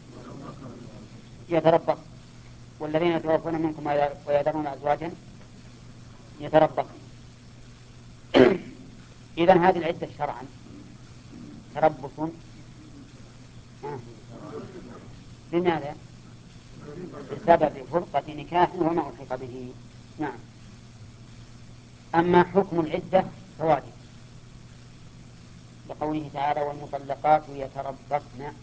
يتربص والذين يتوفون منكم ويذرون أزواجا يتربص. إذن هذه العدة شرعا تربص لماذا؟ بسبب فرقة نكاح وما ألحق به. نعم. أما حكم العدة فواجب لقوله تعالى والمطلقات يتربصن.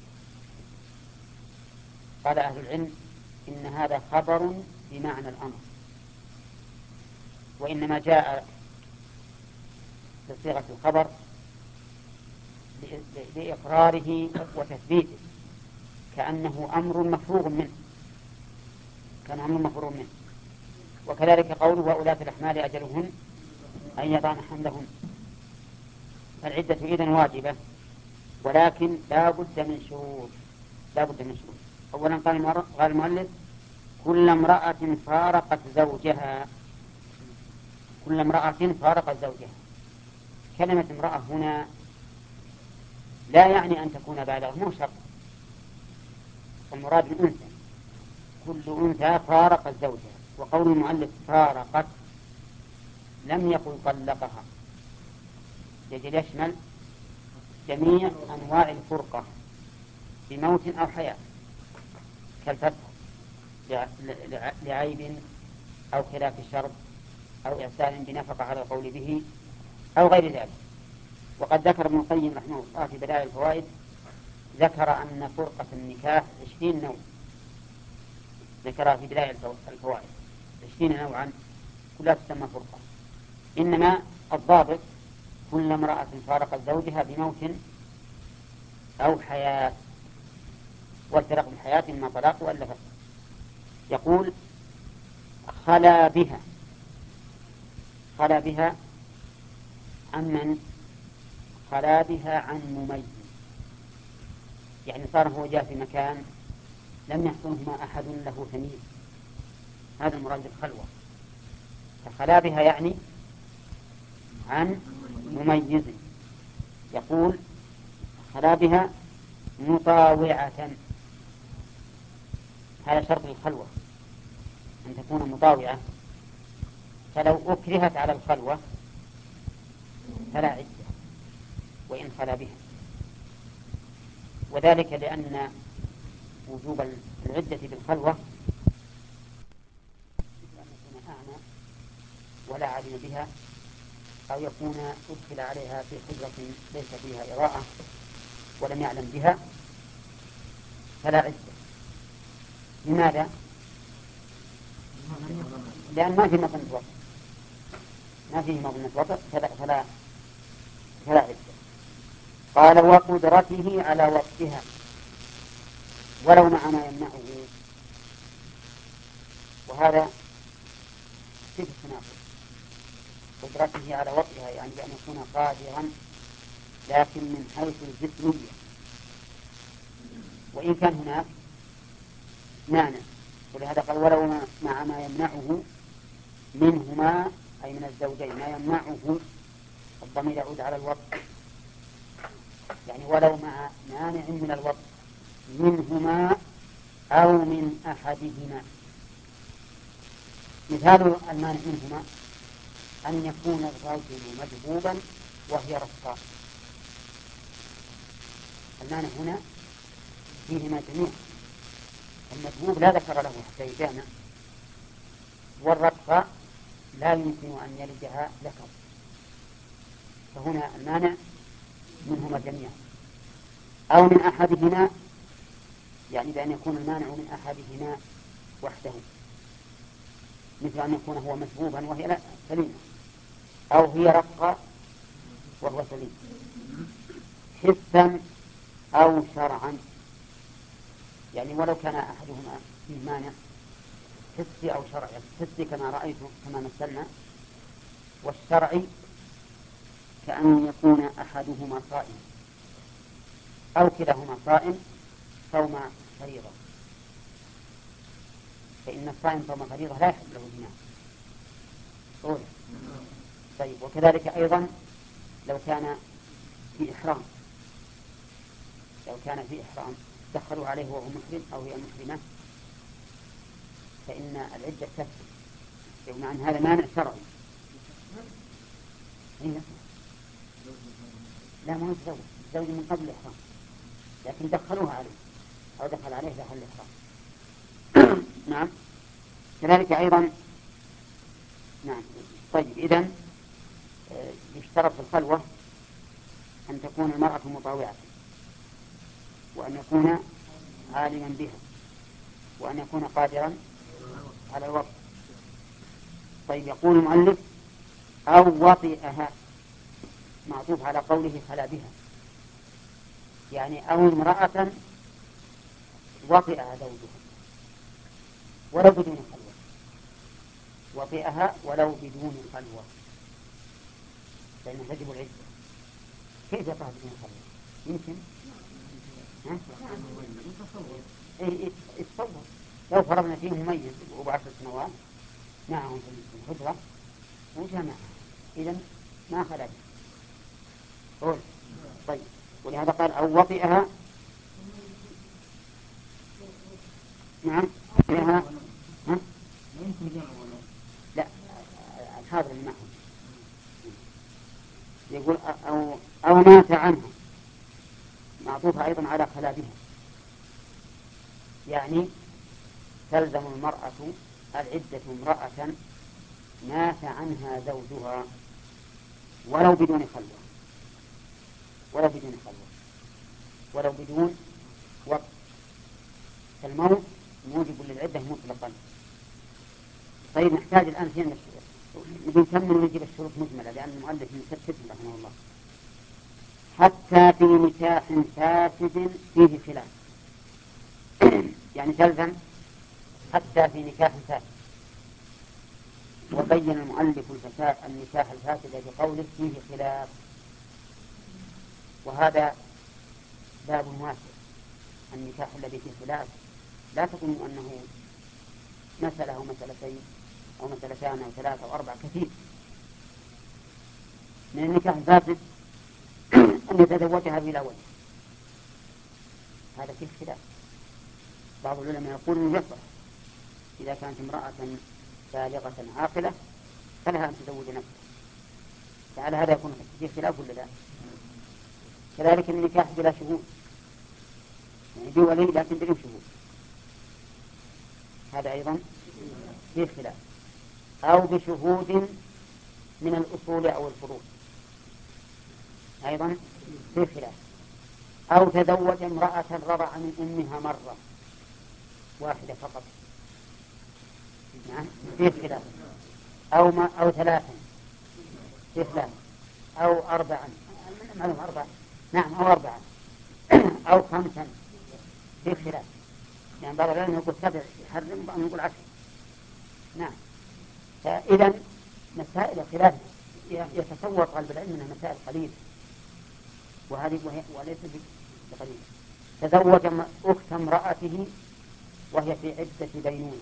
قال أهل العلم إن هذا خبر بمعنى الأمر، وإنما جاء بصيغة الخبر لإقراره وتثبيته كأنه أمر مفروغ منه كان أمر مفروغ منه. وكذلك قوله وأولاة الأحمال أجلهن أن يضعن حملهن. العدة إذن واجبة، ولكن لا بد من شروط لا بد من شروط. أولا قال المؤلف كل امرأة فارقت زوجها كل امرأة فارقت زوجها. كلمة امرأة هنا لا يعني أن تكون بالغة، مو شرط، المراد الأنثى، كل أنثى فارقت زوجها. وقول المؤلف فارقت لم يقل طلقها، يجب يشمل جميع أنواع الفرقة بموت أو حياة، كالفتح لعيب أو خلاف الشرط أو إحسان بنفقة على القول به أو غير ذلك. وقد ذكر ابن القيم رحمه الله في بدائع الفوائد ذكر أن فرقة النكاح عشرين نوع، ذكرها في بداية الفوائد عشرين نوعا كلها تسمى فرقة. إنما الضابط كل امرأة فارقت زوجها بموت أو حياة، والفرق بالحياة إما طلاق وإلا فسخ. يقول خلا بها خلا بها عن من؟ خلا بها عن مميز، يعني صار هو جاء في مكان لم يحصلهما أحد له تمييز، هذا المراد بالخلوة. فخلا بها يعني عن مميز. يقول خلا بها مطاوعة، هذا شرط الخلوة، أن تكون مطاوعة، فلو أكرهت على الخلوة فلا عدة وإن خلا بها، وذلك لأن وجوب العدة بالخلوة أن يكون أعمى ولا علم بها، أو يكون أدخل عليها في خدرة ليس فيها إراءة ولم يعلم بها فلا عدة. لماذا؟ لأن ما في مظنة وقت، ما فيه مظنة وقت فلا, فلا, فلا عدة. قال وقدرته على وقتها ولو مع ما يمنعه، وهذا صفة تناقض. قدرته على وقتها يعني بأن يكون قادرا لكن من حيث الجسمية، وإن كان هناك مانع، ولهذا قال ولو مع ما يمنعه منهما أي من الزوجين، ما يمنعه الضمير يعود على الوقت، يعني ولو مع مانع من الوقت منهما أو من أحدهما. مثال المانع منهما أن يكون الرجل مجبوبا وهي رفقاء. المانع هنا فيهما جميعا، المجبوب لا ذكر له حتى يجامع، والرفقاء لا يمكن أن يلدها ذكر، فهنا المانع منهما جميعا. أو من أحدهما يعني بأن يكون المانع من أحدهما وحده، مثل أن يكون هو مجبوبا وهي لا سليمة، أو هي رفقة وهو سليم، حسا أو شرعا. يعني ولو كان أحدهما فيه مانع حسي أو شرعي، حسي كما رأيت كما مثلنا، والشرعي كأن يكون أحدهما صائم أو كلاهما صائم صوم فريضة، فإن الصائم صوم فريضة لا يحل له جماع. طيب وكذلك أيضا لو كان في إحرام، لو كان في إحرام دخلوا عليه وهو محرم أو هي محرمة فإن العدة تفسد، مع أن هذا مانع شرعي. لا ما هو الزوج، الزوج من قبل الإحرام لكن دخلوها عليه أو دخل عليه دخل الإحرام. نعم كذلك أيضا. نعم طيب إذن يشترط في الخلوة أن تكون المرأة مطاوعة، وأن يكون عالما بها، وأن يكون قادرا على الوقت. طيب يقول المؤلف أو وطئها، معطوف على قوله خلا بها، يعني أو امرأة وطئها زوجها ولو بدون خلوة، وطئها ولو بدون خلوة، فإنه تجب العدة. كيف يطأها بدون خلوة؟ يمكن ها؟ إيه يتصور لو فرضنا فيه مميز وبعشر سنوات معهم في الحجرة وجمع إذن ما خلا بها. قول طيب، ولهذا قال أو وطئها. نعم فيها ها؟ لا الحاضر اللي معهم يقول أو, أو مات عنها، معطوفة أيضا على خلا بها، يعني تلزم المرأة العدة امرأة مات عنها زوجها ولو بدون خلوة، ولو بدون خلوة ولو بدون وقت، فالموت موجب للعدة مطلقا. طيب نحتاج الآن فين نبي نكمل ونجيب الشروط مجملة لأن المؤلف مكتب رحمه الله. حتى في نكاح فاسد فيه خلاف يعني تلزم حتى في نكاح فاسد، وبين المؤلف الفساد النكاح الفاسد بقوله فيه خلاف، وهذا باب واسع. النكاح الذي فيه خلاف لا تظن أنه مسألة أو مسألتين أو مسألتان أو ثلاثة أو أربعة، كثير. من النكاح الفاسد أن يتزوجها بلا وجه، هذا فيه خلاف. بعض العلماء يقول إنه يصح إذا كانت امرأة بالغة عاقلة فلها أن تزوج نفسها. فعلى هذا يكون فيه خلاف ولا لا؟ كذلك النكاح بلا شهود، يعني بولي لكن بدون شهود، هذا أيضا فيه خلاف. أو بشهود من الأصول أو الفروض، أيضا فيه خلاف. أو تزوج امرأة رضع من أمها مرة واحدة فقط، نعم فيه خلاف. أو ما أو ثلاثا فيه خلاف. أو أربعا، معلوم أربعة، نعم أو أربعا. أو خمسا فيه خلاف، يعني بعض العلماء يقول سبع يحرم، بعضهم يقول عشر. نعم. فإذا مسائل الخلاف يتصور قلب العلم أنها مسائل قليلة، وهذه وليس بقليلة. تزوج أخت امرأته وهي في عدة بينونة،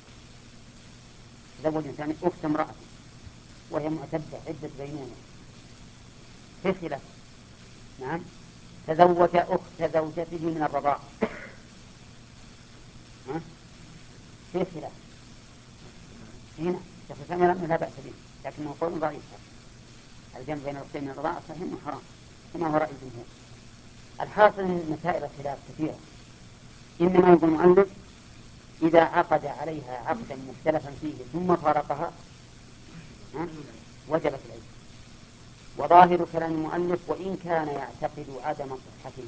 تزوج إنسان أخت امرأته وهي معتدة عدة بينونة، في خلاف. نعم. تزوج أخت زوجته من الرضاع، في خلاف. هنا شيخ الإسلام لا بأس به، لكنه قول ضعيف. الجمع بين الأختين من الرضاعة صحيح وحرام كما هو رأي الجمهور. الحاصل من مسائل الخلاف كثيرة، إنما يقول المؤلف إذا عقد عليها عقدا مختلفا فيه ثم فارقها وجبت العدة. وظاهر كلام المؤلف وإن كان يعتقد عدم صحته،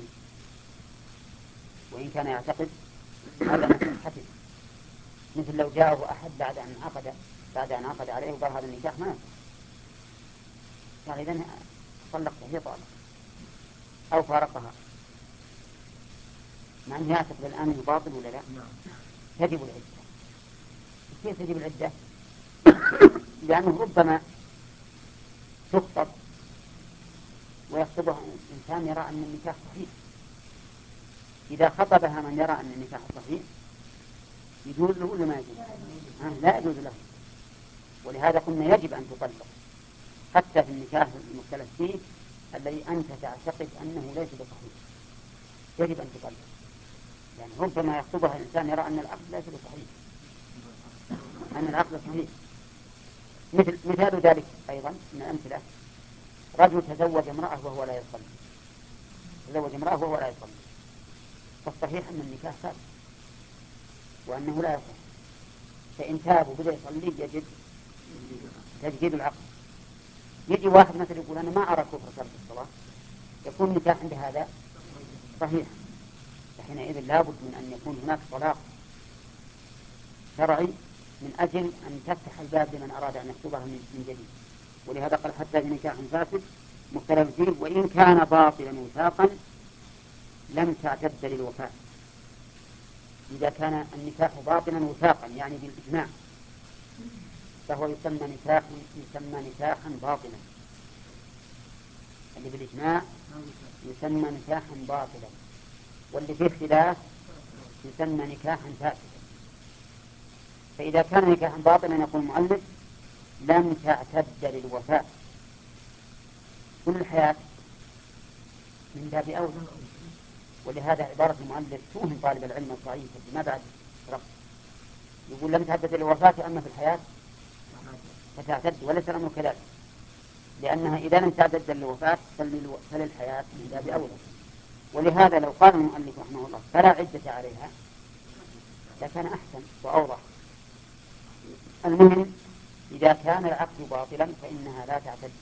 وإن كان يعتقد عدم صحته، مثل لو جاءه أحد بعد أن عقد بعد أن عقد عليه وقال هذا النكاح ما يصح، قال إذن طلقته هي طالق أو فارقها، مع أنه يعتقد الآن أنه باطل ولا لا؟ تجب العدة. كيف تجب العدة؟ لأنه ربما تخطب ويخطبها إنسان يرى أن النكاح صحيح. إذا خطبها من يرى أن النكاح صحيح يجوز له ولا ما يجوز؟ لا يجوز له. ولهذا قلنا يجب أن تطلق حتى في النكاح المختلف فيه الذي أنت تعتقد أنه ليس بصحيح، يجب أن تطلق. يعني ربما يخطبها الإنسان يرى أن العقد ليس بصحيح، أن العقد صحيح. مثل مثال ذلك أيضا من الأمثلة، رجل تزوج امرأة وهو لا يصلي، تزوج امرأة وهو لا يصلي، فالصحيح أن النكاح فاسد وأنه لا يصح. فإن تاب وبدأ يصلي يجب تجديد العقد. يجي واحد مثلا يقول أنا ما أرى كفر ترك الصلاة، يكون النكاح عند هذا صحيح، فحينئذ لابد من أن يكون هناك طلاق شرعي من أجل أن تفتح الباب لمن أراد أن يخطبها من جديد. ولهذا قال حتى بنكاح فاسد مختلف فيه وإن كان باطلا وثاقا لم تعتد للوفاء. إذا كان النكاح باطلا وثاقا يعني بالإجماع فهو يسمى نكاح يسمى نكاحا باطلا، اللي بالإجماع يسمى نكاحا باطلا، واللي فيه خلاف يسمى نكاحا فاسدا. فإذا كان نكاحا باطلا يقول المؤلف لم تعتد للوفاء كل الحياة من باب أولى. ولهذا عبارة المؤلف توهم طالب العلم الضعيف ما بعد رفض، يقول لم تعتد للوفاة أما في الحياة فتعتد، وليس الأمر كذلك، لأنها إذا لم تعتد للوفاة فللحياة من باب أولى. ولهذا لو قال المؤلف رحمه الله فلا عدة عليها لكان أحسن وأوضح. المهم إذا كان العقد باطلا فإنها لا تعتد.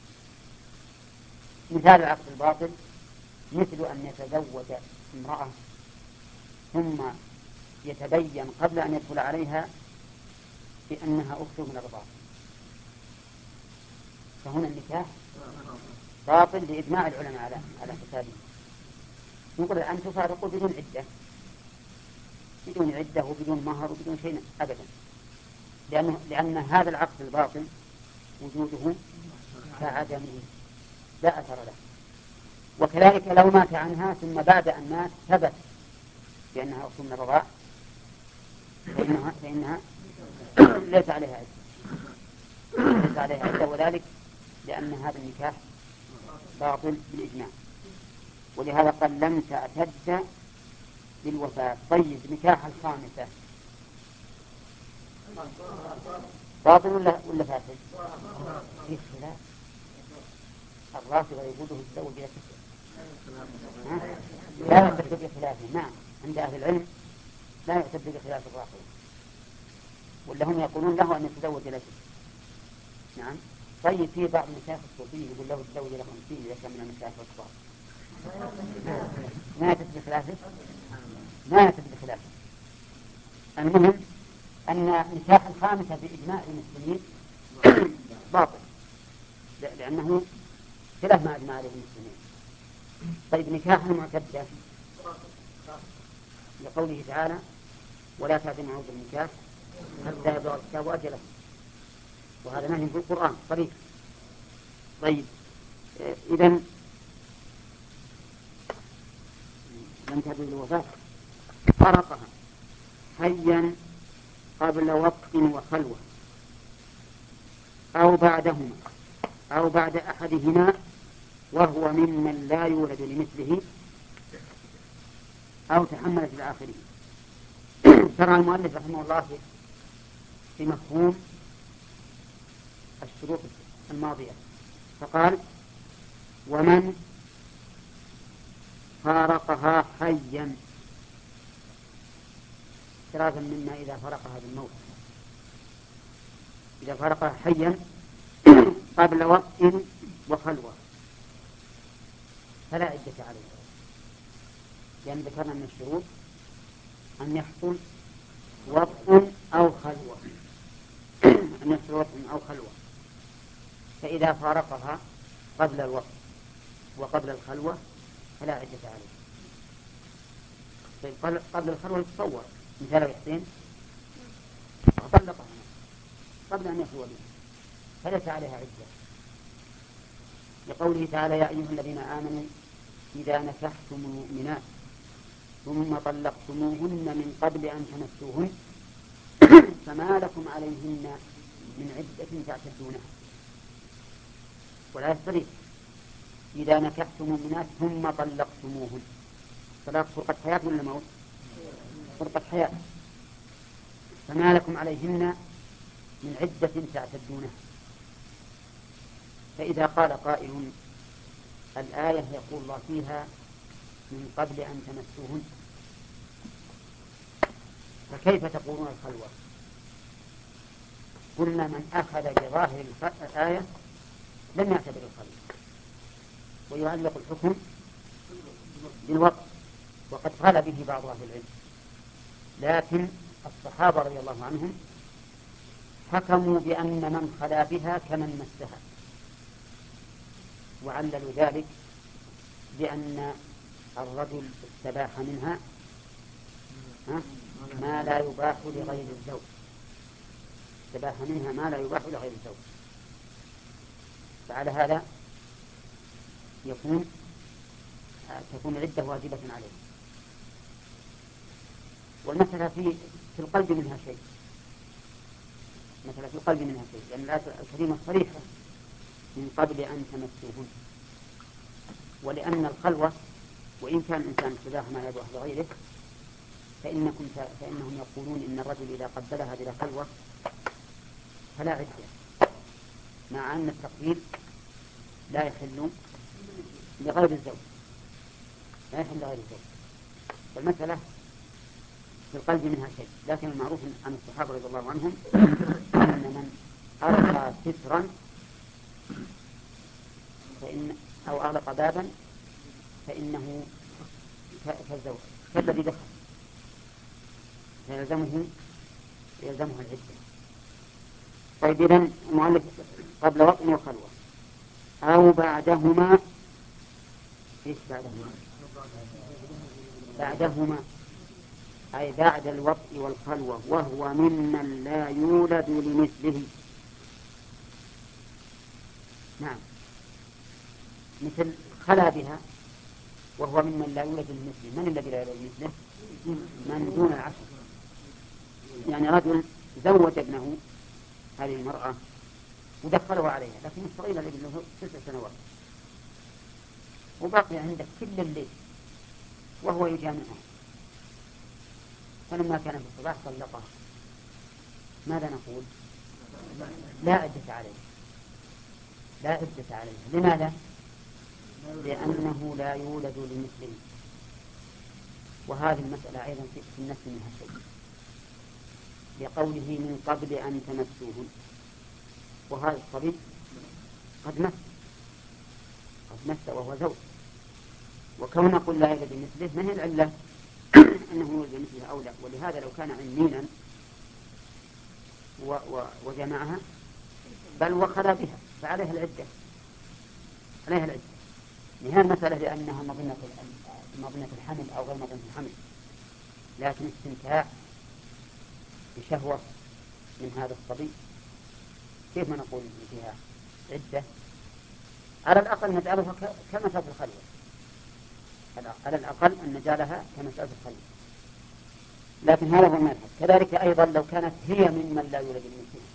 مثال العقد الباطل مثل أن يتزوج امرأة ثم يتبين قبل أن يدخل عليها بأنها أخته من الرضاعة، فهنا النكاح باطل لإجماع العلماء على على فساده. نقول أن تفارقوا بدون عدة، بدون عدة وبدون مهر وبدون شيء أبدا، لأن لأن هذا العقد الباطل وجوده كعدمه لا أثر له. وكذلك لو مات عنها ثم بعد أن مات ثبت بأنها أخت من الرضاع فإنها, فإنها ليس عليها عدة، ليس عليها عدة، وذلك لأن هذا النكاح باطل بالإجماع. ولهذا قال لم تعتد بالوفاة. طيب نكاح الخامسة باطل ولا ولا فاسد؟ في خلاف. الرافضة يقولوا يتزوج إلى ستة، لا يعتد بخلافه. نعم، عند أهل العلم لا يعتد بخلاف الرافضة، ولا هم يقولون له أن يتزوج إلى ستة. نعم. طيب في بعض المشايخ الصوفية يقول له يتزوج إلى خمسين إذا كان من المشايخ الكبار. ما يعتد بخلافه، ما يعتد بخلافه. المهم أن نكاح الخامسة بإجماع المسلمين باطل، لأنه خلاف ما أجمع عليه المسلمين. طيب نكاح المعتدة لقوله تعالى ولا تعزموا عقد النكاح حتى يبلغ الكتاب أجله، وهذا نهي في القرآن صريح. طيب إذن لم تبلغ الوفاة فرقها حيا قبل وقت وخلوة أو بعدهما أو بعد أحدهما وهو ممن لا يولد لمثله أو تحملت الآخرين. شرع المؤلف رحمه الله في مفهوم الشروط الماضية فقال ومن فارقها حيا، احترازا مما إذا فرقها بالموت، إذا فرقها حيا قبل وقت وخلوة فلا عدة عليه، لأن ذكرنا من الشروط أن يحصل وقت أو خلوة أن يحصل وقت أو خلوة، فإذا فارقها قبل الوقت وقبل الخلوة فلا عدة عليه. طيب قبل الخلوة يتصور مثال حسين وطلقها قبل أن يخلو بها فليس عليها عدة، لقوله تعالى يا أيها الذين آمنوا إذا نكحتم المؤمنات ثم طلقتموهن من قبل أن تمسوهن فما لكم عليهن من عدة تعتدونها. ولا يصريح إذا نكحتم المؤمنات ثم طلقتموهن، طلاق فرقة حياة ولا موت؟ فرقة حياة. فما لكم عليهن من عدة تعتدونها. فإذا قال قائل الآية يقول الله فيها من قبل أن تمسوهن، فكيف تقولون الخلوة؟ قلنا من أخذ بظاهر الآية لم يعتبر الخلوة ويعلق الحكم بالوقت، وقد قال به بعض أهل العلم. لكن الصحابة رضي الله عنهم حكموا بأن من خلا بها كمن مسها، وعللوا ذلك بأن الرجل استباح منها ما لا يباح لغير الزوج، استباح منها ما لا يباح لغير الزوج، فعلى هذا يكون تكون العدة واجبة عليه. والمسألة في في القلب منها شيء، مثلا في القلب منها شيء، لأن الآية الكريمة صريحة من قبل أن تمسوهن، ولأن الخلوة وإن كان الإنسان استباح ما يباح لغيره فإنكم فإنهم يقولون إن الرجل إذا قبلها بلا خلوة فلا عدة، مع أن التقبيل لا يحل لغير الزوج، لا يحل لغير الزوج. والمسألة في القلب منها شيء، لكن المعروف عن الصحابة رضي الله عنهم أن من ألقى سترا فإن أو أغلق بابا فإنه كالزوج كالذي دخل فيلزمه يلزمه العدة. طيب إذن المؤلف قبل وقت وخلوة أو بعدهما، إيش بعدهما؟ بعدهما أي بعد الوقت والخلوة وهو ممن لا يولد لمثله. نعم، مثل خلا بها وهو ممن لا يولد لمثله. من الذي لا يولد لمثله؟ من دون العشر، يعني رجل زوج ابنه هذه المرأة ودخله عليها لكن صغير الابن له تسع سنوات وبقي عندك كل الليل وهو يجامعها، فلما كان في الصباح طلقها ماذا نقول؟ لا عدة عليه، لا عدة عليه. لماذا؟ لأنه لا يولد لمثله، وهذه المسألة أيضا في النفس منها شيء، لقوله من قبل أن تمسوهن، وهذا الصبي قد مس قد مس وهو زوج، وكون نقول لا يولد لمثله ما هي العلة أنه يولد لمثله أو لا. ولهذا لو كان عنينا و و وجمعها بل وخلا بها فعليها العدة، عليها العدة. لهذه المسألة لأنها مظنة مظنة الحمل أو غير مظنة الحمل، لكن استمتاع بشهوة من هذا الصبي كيف ما نقول فيها عدة؟ على الأقل نجعلها كمسألة الخلوة، على الأقل أن نجعلها كمسألة الخلوة. لكن هذا هو المذهب. كذلك أيضا لو كانت هي ممن لا يولد لمثلها،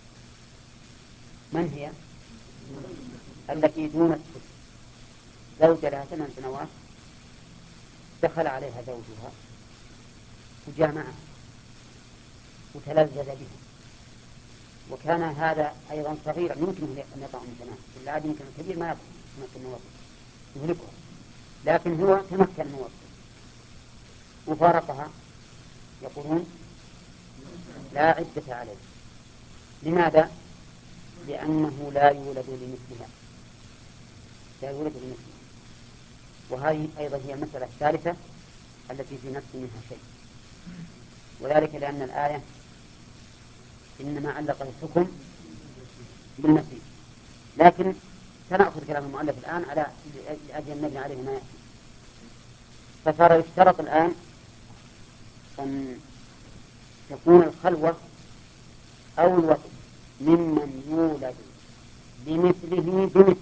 من هي؟ التي دون السن، زوجة لها ثمان سنوات دخل عليها زوجها وجامعها وتلذذ بها، وكان هذا أيضا صغيرا يمكن أن يطعم تمام، العاد يمكن الكبير ما يمكن النوصل يهلكها، لكن هو تمكن النوصل وفارقها، يقولون لا عدة عليه. لماذا؟ لأنه لا يولد لمثلها، لا يولد لمثلها. وهذه أيضا هي المسألة الثالثة التي في نفس منها شيء، وذلك لأن الآية إنما علق الحكم بالمسيح، لكن سنأخذ كلام المؤلف الآن على لأجل أن نبني عليه ما يأتي. فصار يشترط الآن أن تكون الخلوة أو الوطن ممن يولد لمثله بمثله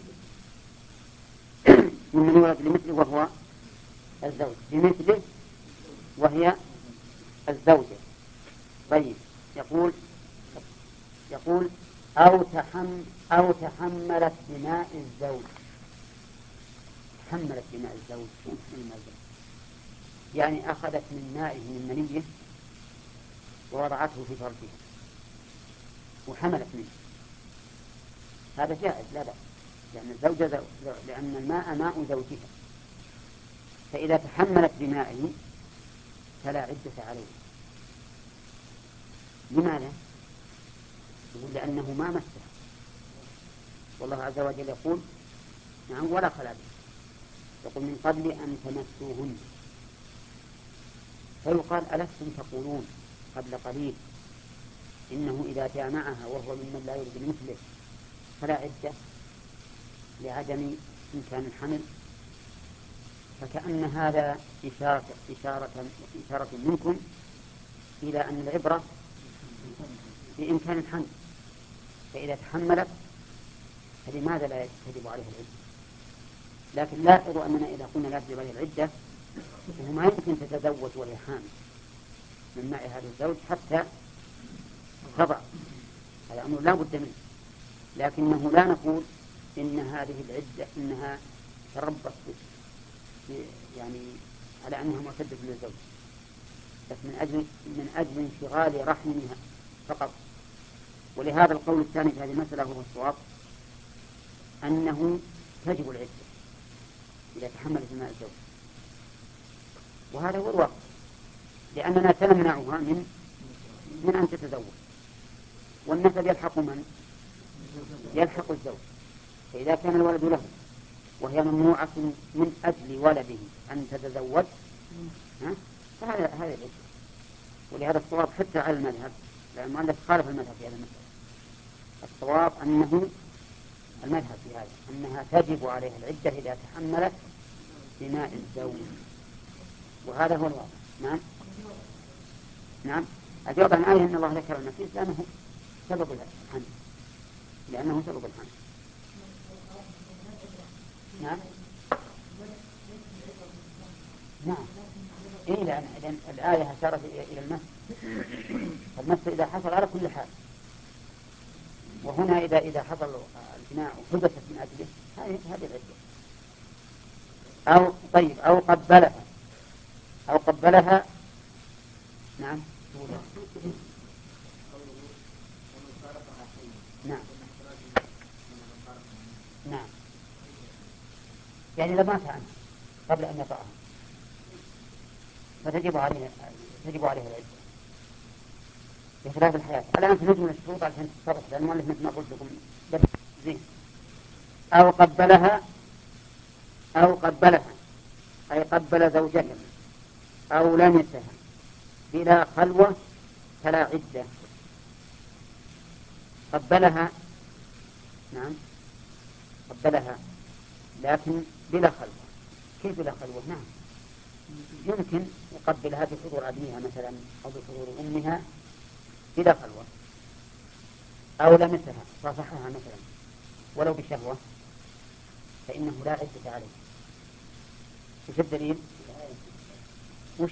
ممن يولد لمثله وهو الزوج، بمثله وهي الزوجة. طيب، يقول يقول أو تحم أو تحملت بماء الزوج. تحملت بماء الزوج يعني أخذت من مائه من منيه ووضعته في فرجها وحملت منه، هذا جائز لا بأس، لأن الزوجة زو... لأن الماء ماء زوجها، فإذا تحملت بمائه فلا عدة عليه. لماذا؟ يقول لأنه ما مسها، والله عز وجل يقول نعم ولا خلا به، يقول من قبل أن تمسوهن، فيقال ألستم تقولون قبل قليل إنه إذا جامعها وهو ممن لا يريد مثله فلا عدة لعدم إمكان الحمل؟ فكأن هذا إشارة, إشارة, إشارة منكم إلى أن العبرة بإمكان الحمل، فإذا تحملت فلماذا لا يجب عليها العدة؟ لكن لاحظوا أننا إذا قلنا لا يجب عليها العدة فهو ما يمكن تتزوج وهي حامل من ماء هذا الزوج حتى تضع، هذا أمر لا بد منه، لكنه لا نقول إن هذه العدة إنها تربص يعني على أنها معتدة للزوج، بس من أجل من أجل انشغال رحمها فقط. ولهذا القول الثاني في هذه المسألة هو الصواب، أنه تجب العدة إذا تحملت ماء الزوج، وهذا هو الواقع، لأننا تمنعها من من أن تتزوج، والنسب يلحق من؟ يلحق الزوج. فإذا كان الولد له وهي ممنوعة من أجل ولده أن تتزوج فهذا هذا العدة. ولهذا الصواب حتى على المذهب، لأن المؤلف خالف المذهب في هذا المسألة، الصواب أنه المذهب في هذا أنها تجب عليها العدة إذا تحملت بماء الزوج، وهذا هو الواقع. نعم نعم الجواب عن آية أن الله ذكر النفيس لأنه سبب الحمل، لأنه سبب الحمل. نعم نعم إيه، لأن الآية أشارت إلى المس، المس إذا حصل على كل حال، وهنا إذا إذا حصل الجماع وحدثت من أجله هذه هذه العدة. أو طيب أو قبلها أو قبلها نعم نعم نعم، يعني إذا مات عنه قبل أن يطأها فتجب عليه تجب عليه العدة بخلاف الحياة. الآن تنجم الشروط عشان تتصرف، لأن المؤلف مثل ما قلت لكم زين. أو قبلها أو قبلها أي قبل زوجته أو لمسها بلا خلوة فلا عدة. قبلها نعم قبلها لكن بلا خلوة. كيف بلا خلوة؟ نعم يمكن يقبلها بحضور أبيها مثلا أو بحضور أمها بلا خلوة، أو لمسها صافحها مثلا ولو بشهوة فإنه لا عدة عليه. وش الدليل؟ وش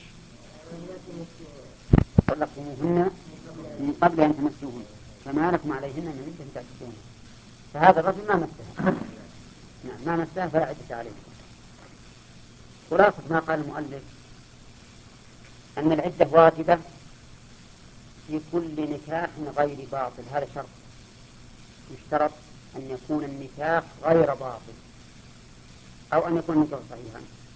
طلقتموهن من قبل أن تمسوهن فما لكم عليهن من عدة تعتدون. فهذا الرجل ما مسها، نعم ما مسها فلا عدة عليه. خلاصة ما قال المؤلف أن العدة واجبة في كل نكاح غير باطل. هذا شرط يشترط أن يكون النكاح غير باطل أو أن يكون النكاح صحيحا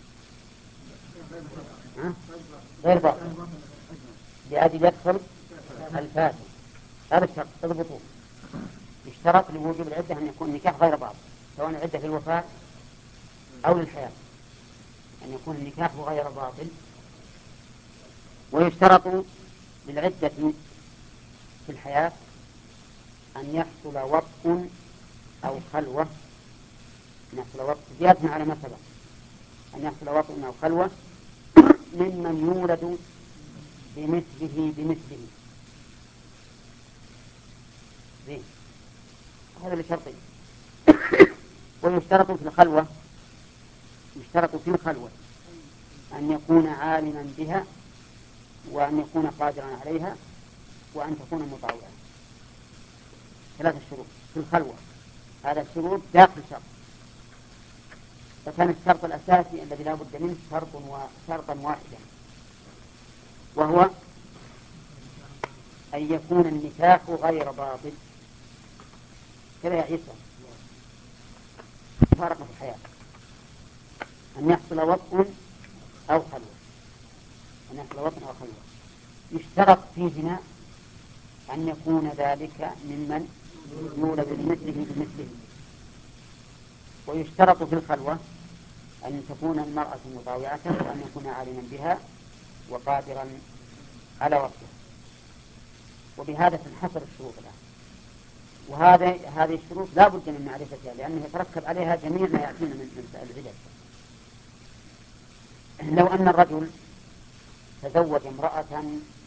غير باطل لأجل يدخل الفاسد. هذا الشرط تضبطوه. يشترط لوجوب العدة أن يكون النكاح غير باطل سواء العدة في الوفاة أو للحياة، أن يكون النكاح غير باطل. ويشترط للعدة في الحياة أن يحصل وطء أو خلوة، أن يحصل وطء زيادة على ما سبق، أن يحصل وطء أو خلوة ممن يولد بمثله بمثله. زين هذا لشرطين. ويشترط في الخلوة يشترط في الخلوة أن يكون عالما بها وأن يكون قادرا عليها وأن تكون مطاوعة. ثلاثة شروط في الخلوة. هذا الشروط داخل شرط. فكان الشرط الأساسي الذي لا بد منه شرط وشرطا واحدا وهو أن يكون النكاح غير باطل. كذا يا عيسى فارق في الحياة أن يحصل وطء أو خلوة، أن يحصل وطء أو خلوة. يشترط في زنا أن يكون ذلك ممن يولد بمثله بمثله. ويشترط في الخلوة أن تكون المرأة مطاوعة وأن يكون عالما بها وقادرا على وقتها. وبهذا تنحصر الشروط الآن. وهذا هذه الشروط لا بد من معرفتها لأنه يترتب عليها جميع ما يأتينا من مسائل العدد. لو أن الرجل تزوج امرأة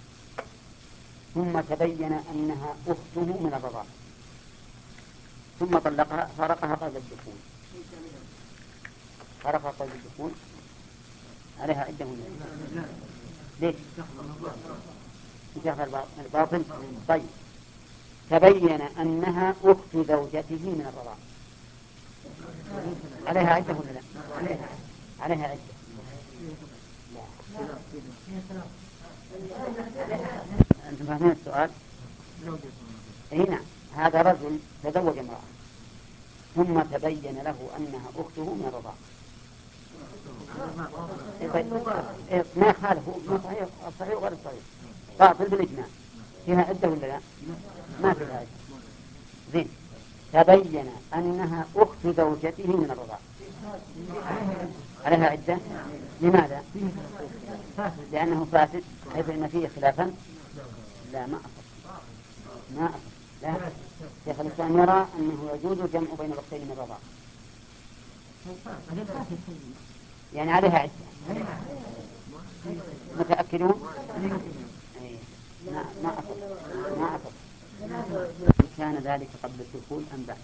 ثم تبين أنها أخته من الرضاعة ثم طلقها فارقها قبل الدخول فارقها قبل الدخول عليها عدة من ليش؟ نكاح الباطل. طيب تبين أنها أخت زوجته من الرضاعة عليها عدة ولا لا؟ عليها عدة. أنتم فاهمين السؤال؟ أي نعم. هذا رجل تزوج امرأة ثم تبين له أنها أخته من الرضاعة ما خالفه صحيح صحيح وغير صحيح باطل بالإجماع. فيها عدة ولا لا؟ ما فيها عدة. زين تبين أنها أخت زوجته من الرضاعة عليها عدة. لماذا؟ لأنه فاسد حيث أن فيه خلافا. لا ما أصل ما أصل لا. شيخ الإسلام يرى أنه يجوز الجمع بين الأختين من الرضاعة يعني عليها عدة. متأكدون؟ ما ما أصل ما أصل. كان ذلك قبل الدخول أم بعد؟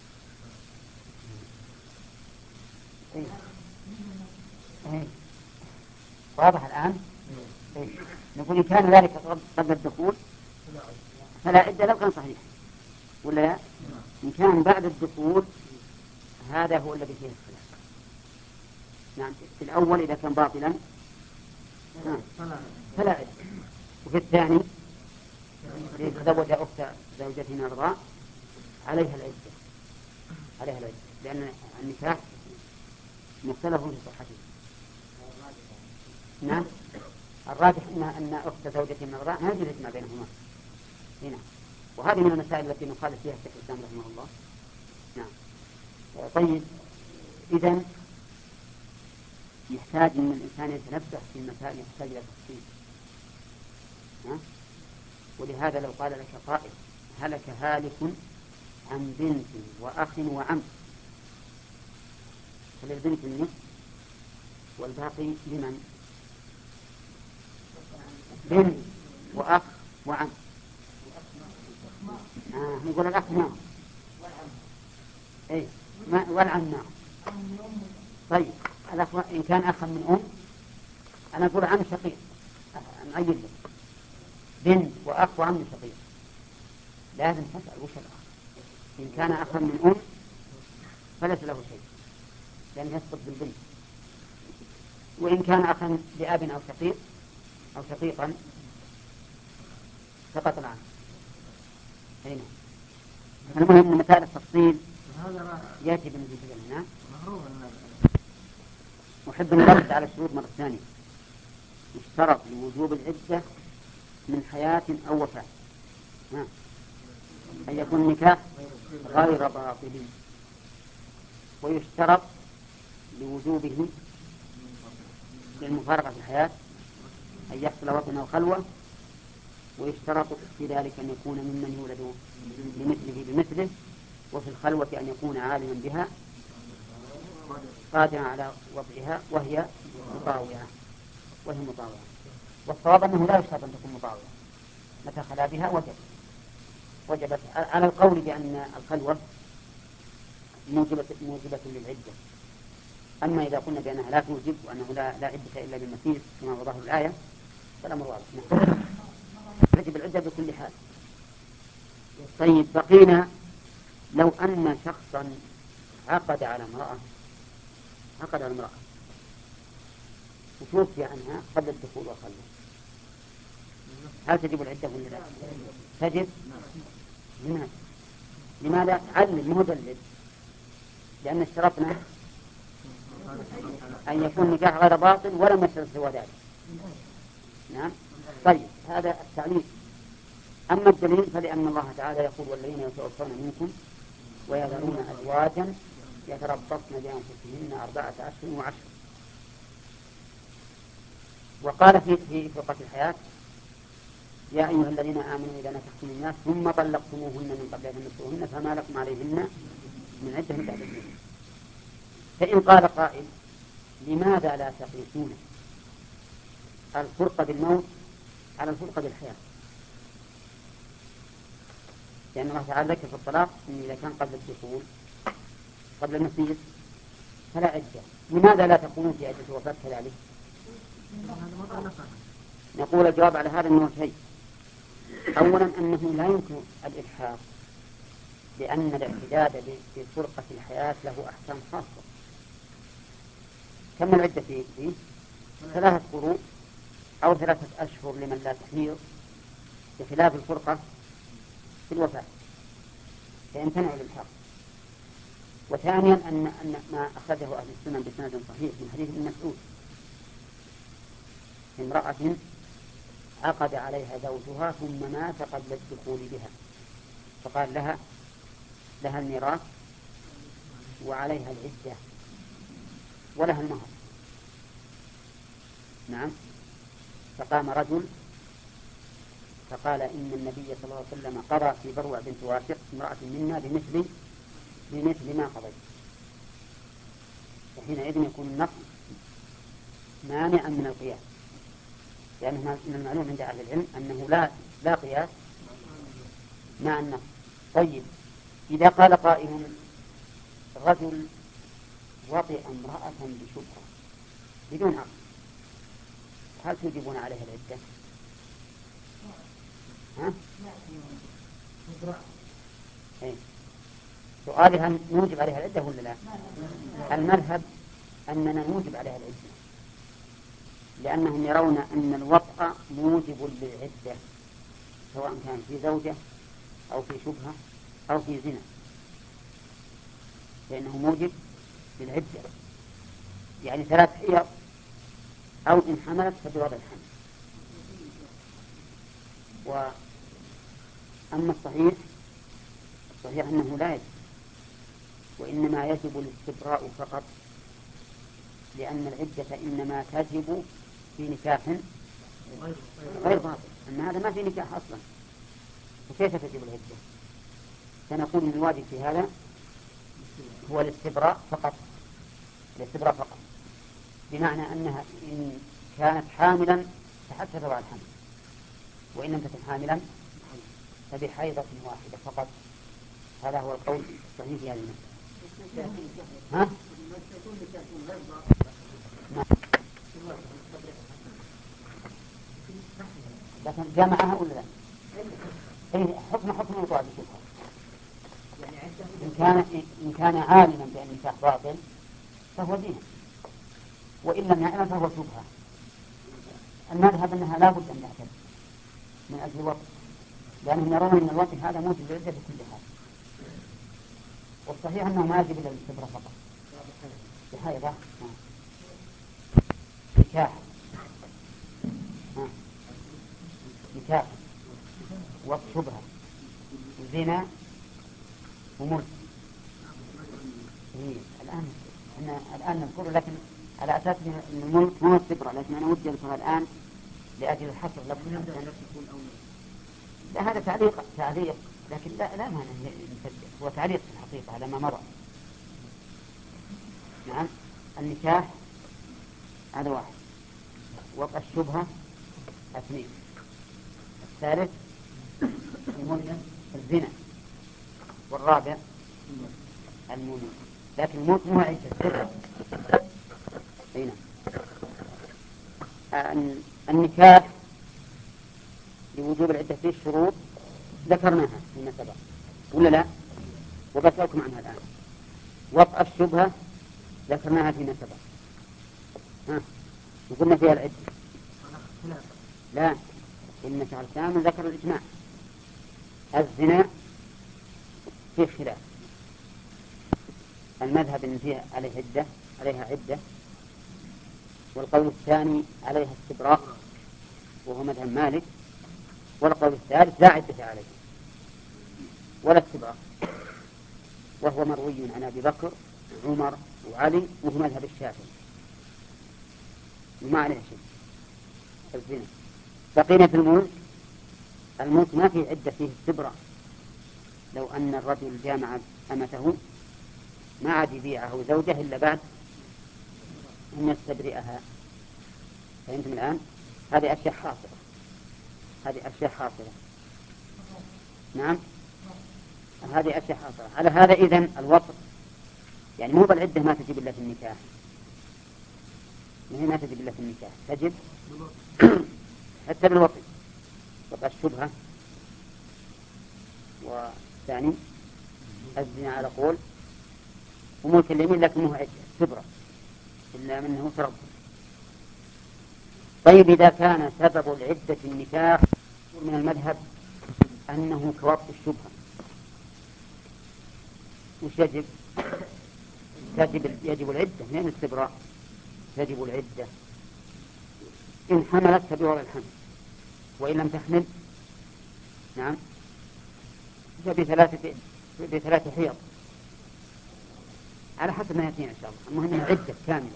إيه؟ إيه؟ واضح الآن؟ إيه؟ نقول إن كان ذلك قبل الدخول فلا عدة لو كان صحيح ولا لا؟ إن كان بعد الدخول هذا هو الذي فيه الخلاف. نعم في الأول إذا كان باطلا فلا عدة. وفي الثاني تزوج أخت زوجته من الرضاعة عليها العدة، عليها العدة، لأن النكاح مختلف في صحته. نعم، الراجح أن أن أخت زوجة من الرضاع ما يجوز الجماع بينهما هنا، وهذه من المسائل التي نخالف فيها الشيخ الإسلام رحمه الله. نعم. طيب، إذن يحتاج أن الإنسان يتنبه في المسائل، يحتاج إلى تفصيل. ولهذا لو قال لك قائل هلك هالك عن بنت وأخ وعم، فللبنت النصف والباقي لمن؟ بنت وأخ وعم. آه نقول الأخ نعم، أي ما والعم نعم. طيب الأخ إن كان أخا من أم، أنا أقول عم شقيق، نعيد له بنت وأخ وعم شقيق، لازم تسأل وش الأخ. إن كان أخا من أم فليس له شيء لأن يسقط بالبنت، وإن كان أخا لأب أو شقيق أو شقيقا سقط العام. هنا المهم من مسائل التفصيل يأتي بالنسبة لنا. أحب أن نرد على الشروط مرة ثانية. يشترط لوجوب العدة من حياة أو وفاة أن يكون النكاح غير باطل، ويشترط لوجوبه للمفارقة في الحياة أن يحصل وطن أو خلوة، ويشترط في ذلك أن يكون ممن يولد بمثله بمثله، وفي الخلوة أن يكون عالما بها قادرا على وضعها وهي مطاوعة وهي مطاوعة. والصواب أنه لا يشترط أن تكون مطاوعة، متى خلا بها وجب وجبت على القول بأن الخلوة موجبة, موجبة للعدة. أما إذا قلنا بأنها لا توجب وأنه لا, لا عدة إلا بالمسيس كما هو ظاهر الآية فالأمر واضح. نعم. تجب العدة بكل حال. طيب بقينا لو أن شخصا عقد على امرأة عقد على امرأة وتوفي عنها قبل الدخول والخلوة، هل تجب العدة ولا لا؟ تجب. لماذا؟ لماذا؟ علم مدلل، لأن اشترطنا أن يكون نكاح غير باطل ولم يشترط سوى ذلك. نعم. طيب هذا التعليل. أما الدليل فلأن الله تعالى يقول والذين يتوفون منكم ويذرون أزواجا يتربصن بأنفسهن أربعة أشهر وعشر. وقال في في فرقة الحياة يا أيها الذين آمنوا إذا نكحتم الناس ثم طلقتموهن من قبل أن تمسوهن فما لكم عليهن من عدة تعتدون. فإن قال قائل لماذا لا تقيسون الفرقة بالموت على الفرقة بالحياة؟ لأن الله تعالى ذكر في الطلاق إن إذا كان قبل الدخول قبل المسيس فلا عدة، لماذا لا تقومون في عدة وفاة كذلك؟ نقول الجواب على هذا أنه شيء. أولا أنه لا يمكن الإلحاق، لأن الاعتداد بفرقة الحياة له أحكام خاصة. كم العدة فيه؟ ثلاثة قروء أو ثلاثة أشهر لمن لا تحيض، بخلاف الفرقة في الوفاة فيمتنع الإلحاق. وثانيا أن, أن ما أخرجه أهل السنن بسند صحيح من حديث ابن مسعود امرأة عقد عليها زوجها ثم مات قبل الدخول بها، فقال لها لها الميراث وعليها العدة ولها المهر. نعم. فقام رجل فقال إن النبي صلى الله عليه وسلم قضى في بروع بنت واشق امرأة منا بمثل بمثل ما قضيت. وحينئذ يكون النقص مانعا من القياس، لأنه من المعلوم عند أهل العلم أنه لا لا قياس مع النقص. طيب إذا قال قائل رجل وطئ امرأة بشبهة بدون عقل، هل تجيبون عليها العدة؟ ها؟ إيه؟ سؤالي هل نوجب عليها العدة ولا لا؟ المذهب أننا نوجب عليها العدة، لأنهم يرون أن الوطء موجب للعدة سواء كان في زوجة أو في شبهة أو في زنا. فإنه موجب للعدة، يعني ثلاث حيض أو إن حملت فبوضع الحمل. وأما الصحيح الصحيح أنه لا يجب، وإنما يجب الاستبراء فقط، لأن العدة إنما تجب في نكاح غير باطل، أن هذا ما في نكاح أصلا، وكيف تجب العدة؟ سنقول من الواجب في هذا هو الاستبراء فقط، الاستبراء فقط، بمعنى أنها إن كانت حاملا فحتى تضع الحمل، وإن لم تكن حاملا فبحيضة واحدة فقط. هذا هو القول الصحيح في هذه المسألة. ها؟ لكن جامعها ولا لا؟ إيه حكم حكم الوضوء بشبهة. إن كان إن كان عالما بأن النكاح باطل فهو دين، وإن لم يعلم فهو شبهة. المذهب أنها لا بد أن تعتد من أجل الوقت، لأنهم يرون أن الوقت هذا موجب للعدة في كل حال، والصحيح أنه ما يجب إلا الاستبراء فقط بحيضة نكاح نكاح وشبهة وزنا وملك. الآن إحنا الآن نذكر، لكن على أساس أن الملك ما هو استبراء، لكن أنا ودي أذكرها الآن لأجل الحصر لكم. لا هذا تعليق تعليق لكن لا لا معنى نسجل، هو تعليق في الحقيقة على ما مر. نعم، النكاح هذا واحد، وقع الشبهة اثنين، الثالث الملك الزنا، والرابع الملك. لكن الموت مو عدة. هنا النكاح لوجوب العدة فيه شروط ذكرناها فيما سبق ولا لا؟ وبسألكم عنها الآن. وقع الشبهة ذكرناها فيما سبق، ها وقلنا فيها العدة. لا، إن شعر الإسلام ذكر الإجماع. الزنا فيه خلاف، المذهب إن فيها عليه عدة عليها عدة، والقول الثاني عليها استبراء وهو مذهب مالك، والقول الثالث لا عدة عليه ولا استبراء، وهو مروي عن أبي بكر وعمر وعلي، وهو مذهب الشافعي وما عليه شيء. الزنا بقينا في الملك. الملك ما فيه عدة، فيه استبراء. لو أن الرجل جامع أمته ما عاد يبيعه زوجه إلا بعد أن يستبرئها. فهمتم الآن؟ هذه أشياء حاصلة، هذه أشياء حاصلة. نعم، هذه أشياء حاصلة. على هذا إذن الوطء يعني مو بالعدة ما تجب إلا في النكاح، وهي ما تجب إلا في النكاح، تجب حتى بالوطء. وقع الشبهة، والثاني الزنا على قول، وملك اليمين لكنه عدة استبراء إلا منه تربص. طيب إذا كان سبب العدة النكاح من المذهب أنه كوطء الشبهة، وش يجب؟ يجب, يجب العدة من الاستبراء، يجب العدة إن حملت فبوضع الحمل، وإن لم تحمل نعم فبثلاثة بثلاثة حيض على حسب ما يأتينا إن شاء الله. المهم العدة كاملة.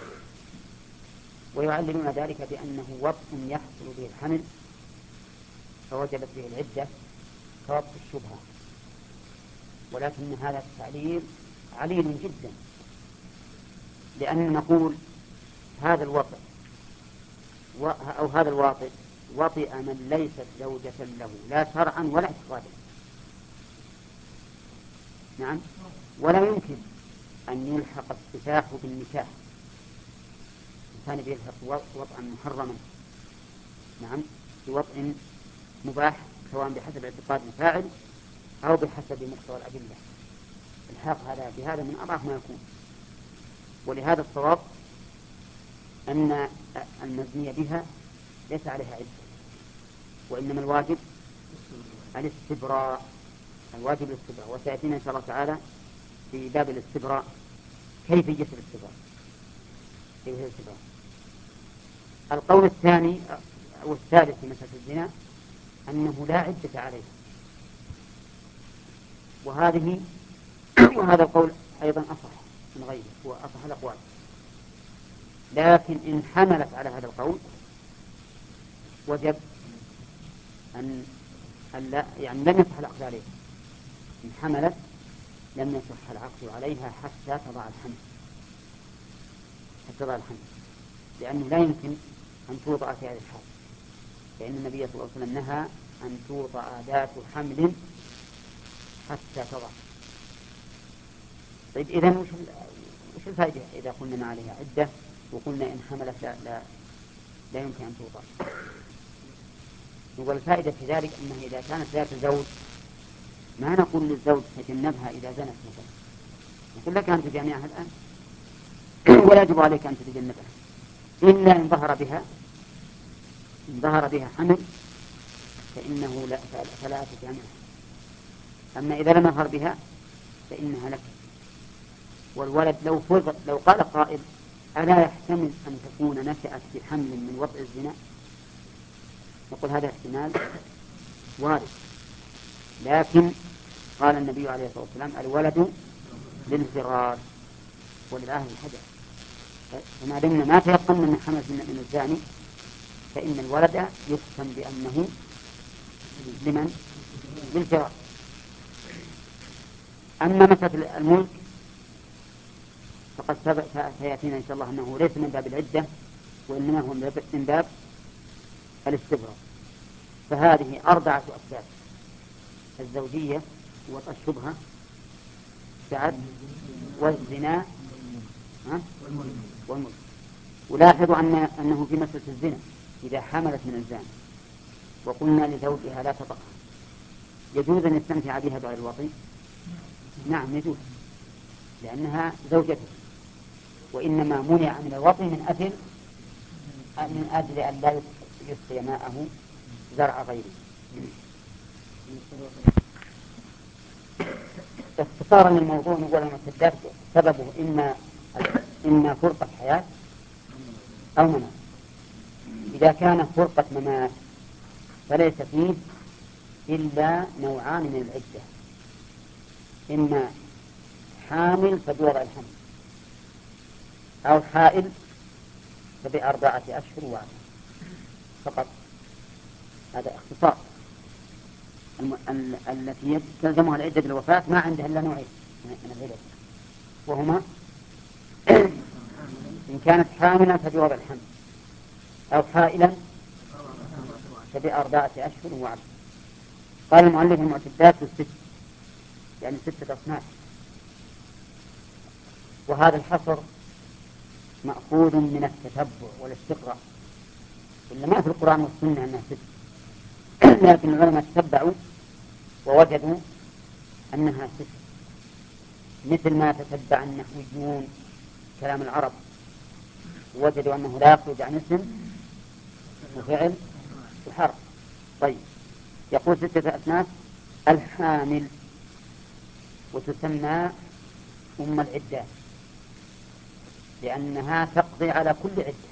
ويعللون ذلك بأنه وطء يحصل به الحمل فوجبت به العدة كوطء الشبهة، ولكن هذا التعليل عليل جدا، لأن نقول هذا الوطء أو هذا الواطئ وطئ من ليست زوجة له لا شرعا ولا اعتقادا. نعم، ولا يمكن أن يلحق السفاح بالنكاح، كان بيلحق وطئا محرما نعم بوطئ مباح، سواء بحسب اعتقاد الفاعل أو بحسب مقتضى الأدلة. الحاق هذا بهذا من أضعف ما يكون. ولهذا الصواب أن المزنية بها ليس عليها عدة، وإنما الواجب الاستبراء، الواجب الاستبراء. وسيأتينا إن شاء الله تعالى في باب الاستبراء كيفية الاستبراء. كيفية الاستبراء. القول الثاني أو الثالث في مسألة الزنا أنه لا عدة عليه، وهذه وهذا القول أيضا أصح من غيره، هو أصح الأقوال. لكن إن حملت على هذا القول وجب أن لا يعني لم يصح العقد عليها. إن حملت لم يصح العقد عليها حتى تضع الحمل حتى تضع الحمل لأنه لا يمكن أن توضع في هذه الحال، لأن النبي صلى الله عليه وسلم نهى أن توضع ذات حمل حتى تضع. طيب إذن وش وش الفائدة إذا قلنا ما عليها عدة وقلنا إن حملت لا, لا, لا يمكن أن توضع؟ والفائدة في ذلك أنه إذا كانت ذات زوج ما نقول للزوج تجنبها إذا زنت مثلا، نقول لك أن تجامعها الآن ولا يجب عليك أن تتجنبها إلا إن ظهر بها إن ظهر بها حمل فإنه لا فلا تجامعها. أما إذا لم يظهر بها فإنها لك. والولد لو فرض لو قال قائل ألا يحتمل أن تكون نشأت بحمل من وضع الزنا، نقول هذا احتمال وارد، لكن قال النبي عليه الصلاة والسلام الولد للفرار وللأهل الحجر، فما دمنا ما تيقن من حمل من الزاني فإن الولد يحكم بأنه لمن؟ للفرار. أما مسألة الملك فقد سيأتينا إن شاء الله أنه ليس من باب العدة وإنما هو من باب الاستبراء. فهذه أربعة أسباب: الزوجية ووطأ الشبهة سعد والزنا والملك. ولاحظوا أن أنه في مسألة الزنا إذا حملت من الزاني وقلنا لزوجها لا تطأها يجوز أن يستمتع بها بعد الوطي؟ نعم يجوز لأنها زوجته، وإنما منع من الوطي من أجل من أجل أن لا يسقي ماءه زرع غيره. اختصارا للموضوع نقول المسدات سببه إما إما فرقة حياة أو ممات. إذا كان فرقة ممات فليس فيه إلا نوعان من العدة: إما حامل فبوضع الحمل أو حائل فبأربعة أشهر وعشرة فقط. هذا اختصار. الم... ال... التي تلزمها العدة بالوفاة ما عندها إلا نوعين من العدة، وهما إن كانت حاملا فبوضع الحمل أو حائلا فبأربعة أشهر وعشرة. قال المؤلف المعتدات الست يعني ستة أصناف، وهذا الحصر مأخوذ من التتبع والاستقراء، إلا ما في القرآن والسنة أنها ست، لكن العلماء تتبعوا ووجدوا أنها ست، مثل ما تتبع النحويون كلام العرب ووجدوا أنه لا يخرج عن اسم وفعل وحرف. طيب يقول ستة أصناف: الحامل وتسمى أم العدات لأنها تقضي على كل عدة،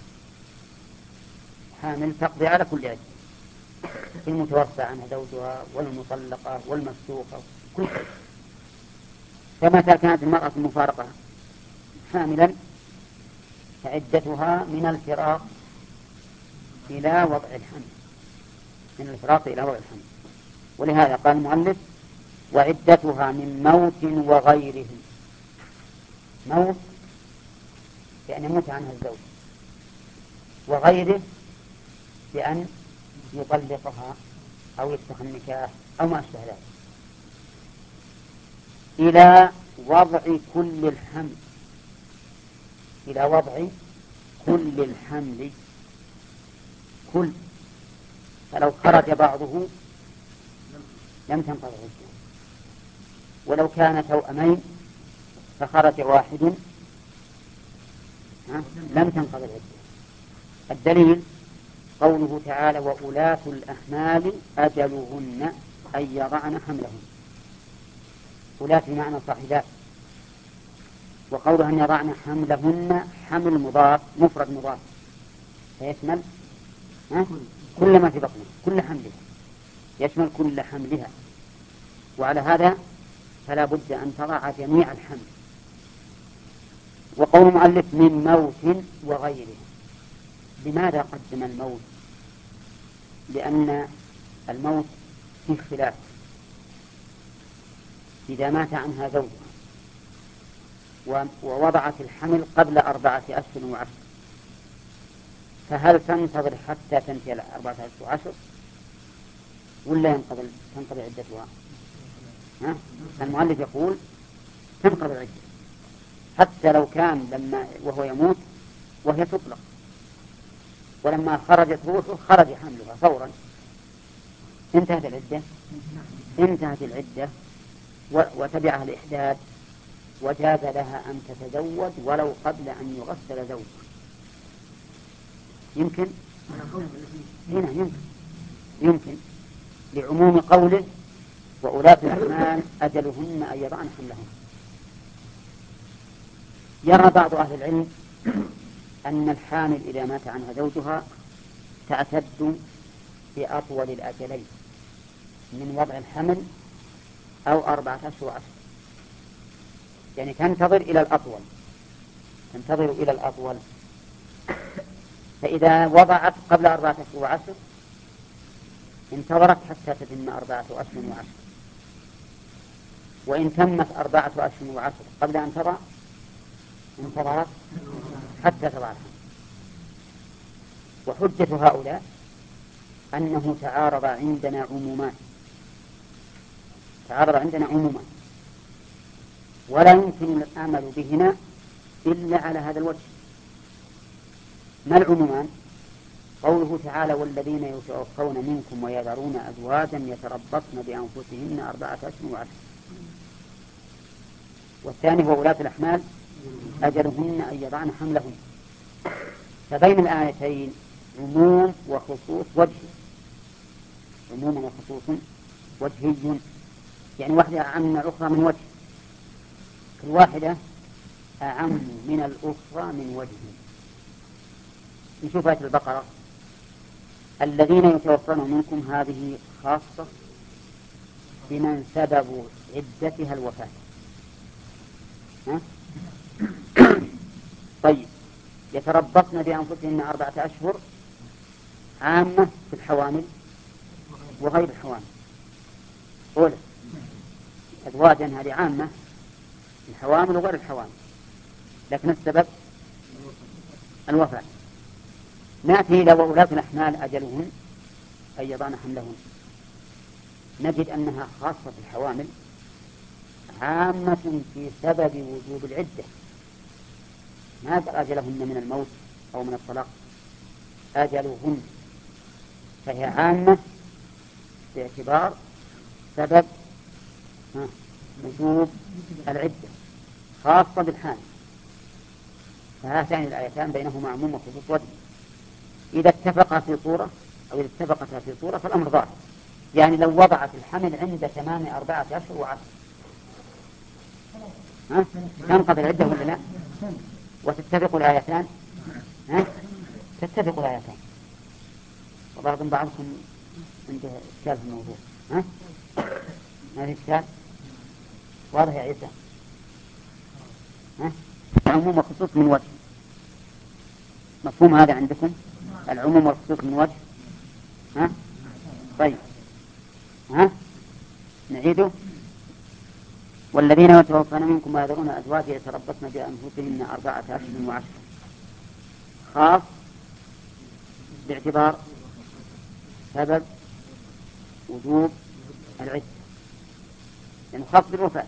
حامل تقضي على كل عدة، المتوفى عنها زوجها والمطلقة والمفسوقة كل شيء. فمتى كانت المرأة المفارقة حاملا فعدتها من الفراق إلى وضع الحمل، من الفراق إلى وضع الحمل. ولهذا قال المؤلف: وعدتها من موت وغيره. موت بأن يموت عنها الزوج، وغيره بأن يطلقها أو يفتح النكاح أو ما أشبه ذلك، إلى وضع كل الحمل إلى وضع كل الحمل كل، فلو خرج بعضه لم تنقض العدة، ولو كان توأمين فخرج واحد لم تنقض العدة. الدليل قوله تعالى: وأولاة الأحمال أجلهن أن يضعن حملهن. أولاة بمعنى صاحبات، وقولها أن يضعن حملهن حمل مضاف مفرد مضاف فيشمل كل ما في بطنه كل حملها يشمل كل حملها. وعلى هذا فلا بد أن تضع جميع الحمل. وقول المؤلف من موت وغيره، لماذا قدم الموت؟ لأن الموت فيه خلاف إذا مات عنها زوجها ووضعت الحمل قبل أربعة أشهر وعشر فهل تنتظر حتى تنتهي أربعة أشهر وعشر ولا ينقضي تنقضي عدتها؟ ها؟ المؤلف يقول تنقضي العدة حتى لو كان لما وهو يموت وهي تطلق، ولما خرجت روحه خرج حملها فورا انتهت العدة انتهت العدة وتبعها الإحداث، وجاز لها أن تتزوج ولو قبل أن يغسل زوجها. يمكن هنا يمكن يمكن لعموم قوله وأولاة الأحمال أجلهن أن يضعن حملهن. يرى بعض أهل العلم أن الحامل إذا مات عنها زوجها تعتد بأطول الأجلين من وضع الحمل أو أربعة أشهر وعشر، يعني تنتظر إلى الأطول تنتظر إلى الأطول فإذا وضعت قبل أربعة أشهر وعشر انتظرت حتى تتم أربعة أشهر وعشر، وإن تمت أربعة أشهر وعشر قبل أن تضع انتظرت حتى تضع الحمل. وحجة هؤلاء أنه تعارض عندنا عمومان تعارض عندنا عمومان ولا يمكن العمل بهما إلا على هذا الوجه. ما العمومان؟ قوله تعالى والذين يتوفون منكم ويذرون أزواجا يتربصن بأنفسهن أربعة أشهر وعشر، والثاني هو ولاة الأحمال أجلهن أن يضعن حملهن. فبين الآيتين عموم وخصوص وجهي عموم وخصوص وجهي، يعني واحدة أعم من الأخرى من وجه، كل واحدة أعم من الأخرى من وجه. نشوف آية البقرة الذين يتوفون منكم هذه خاصة بمن سبب عدتها الوفاة. ها؟ طيب يتربصن بأنفسهن أربعة أشهر عامة في الحوامل وغير الحوامل. أولا أزواجا هذه عامة في الحوامل وغير الحوامل، لكن السبب الوفاة. نأتي إلى وولاة الأحمال أجلهن أن يضعن حملهن، نجد أنها خاصة في الحوامل عامة في سبب وجوب العدة، ما أجلهن من الموت أو من الطلاق، أجلهن فهي عامة باعتبار سبب وجوب العدة خاصة بالحامل. فهاتان الآيتان بينهما عموم وخصوص وجه. إذا اتفقا في صورة أو إذا اتفقتا في صورة فالأمر ظاهر، يعني لو وضعت الحمل عند تمام أربعة أشهر وعشر ها تنقضي العدة ولا لا؟ وتتفق الآيتان ها تتفق الآيتان. وبعض بعضكم عنده إشكال في الموضوع ها ما في إشكال واضح يا عيسى؟ ها العموم والخصوص من وجه، مفهوم هذا عندكم؟ العموم والخصوص من وجه. ها طيب ها نعيده والذين يتوفون منكم ويذرون أزواجا يتربصن بأنفسهن أربعة أشهر وعشر خاص باعتبار سبب وجوب العدة، يعني خاص بالوفاة.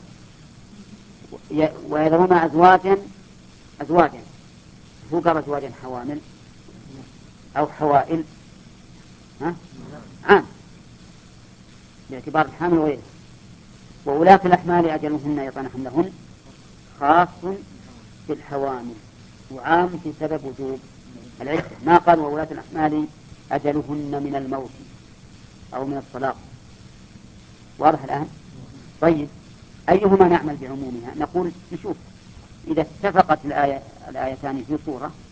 ويذرون أزواجا أزواجا هو قال أزواجا حوامل أو حوائل ها عام باعتبار الحامل وغيره. وولاة الأحمال أجلهن يضعن حملهن خاص في الحوامل وعام في سبب وجوب العدة، ما قال وولاة الأحمال أجلهن من الموت أو من الطلاق. واضح الآن؟ طيب أيهما نعمل بعمومها؟ نقول نشوف إذا اتفقت الآية الآيتان في صورة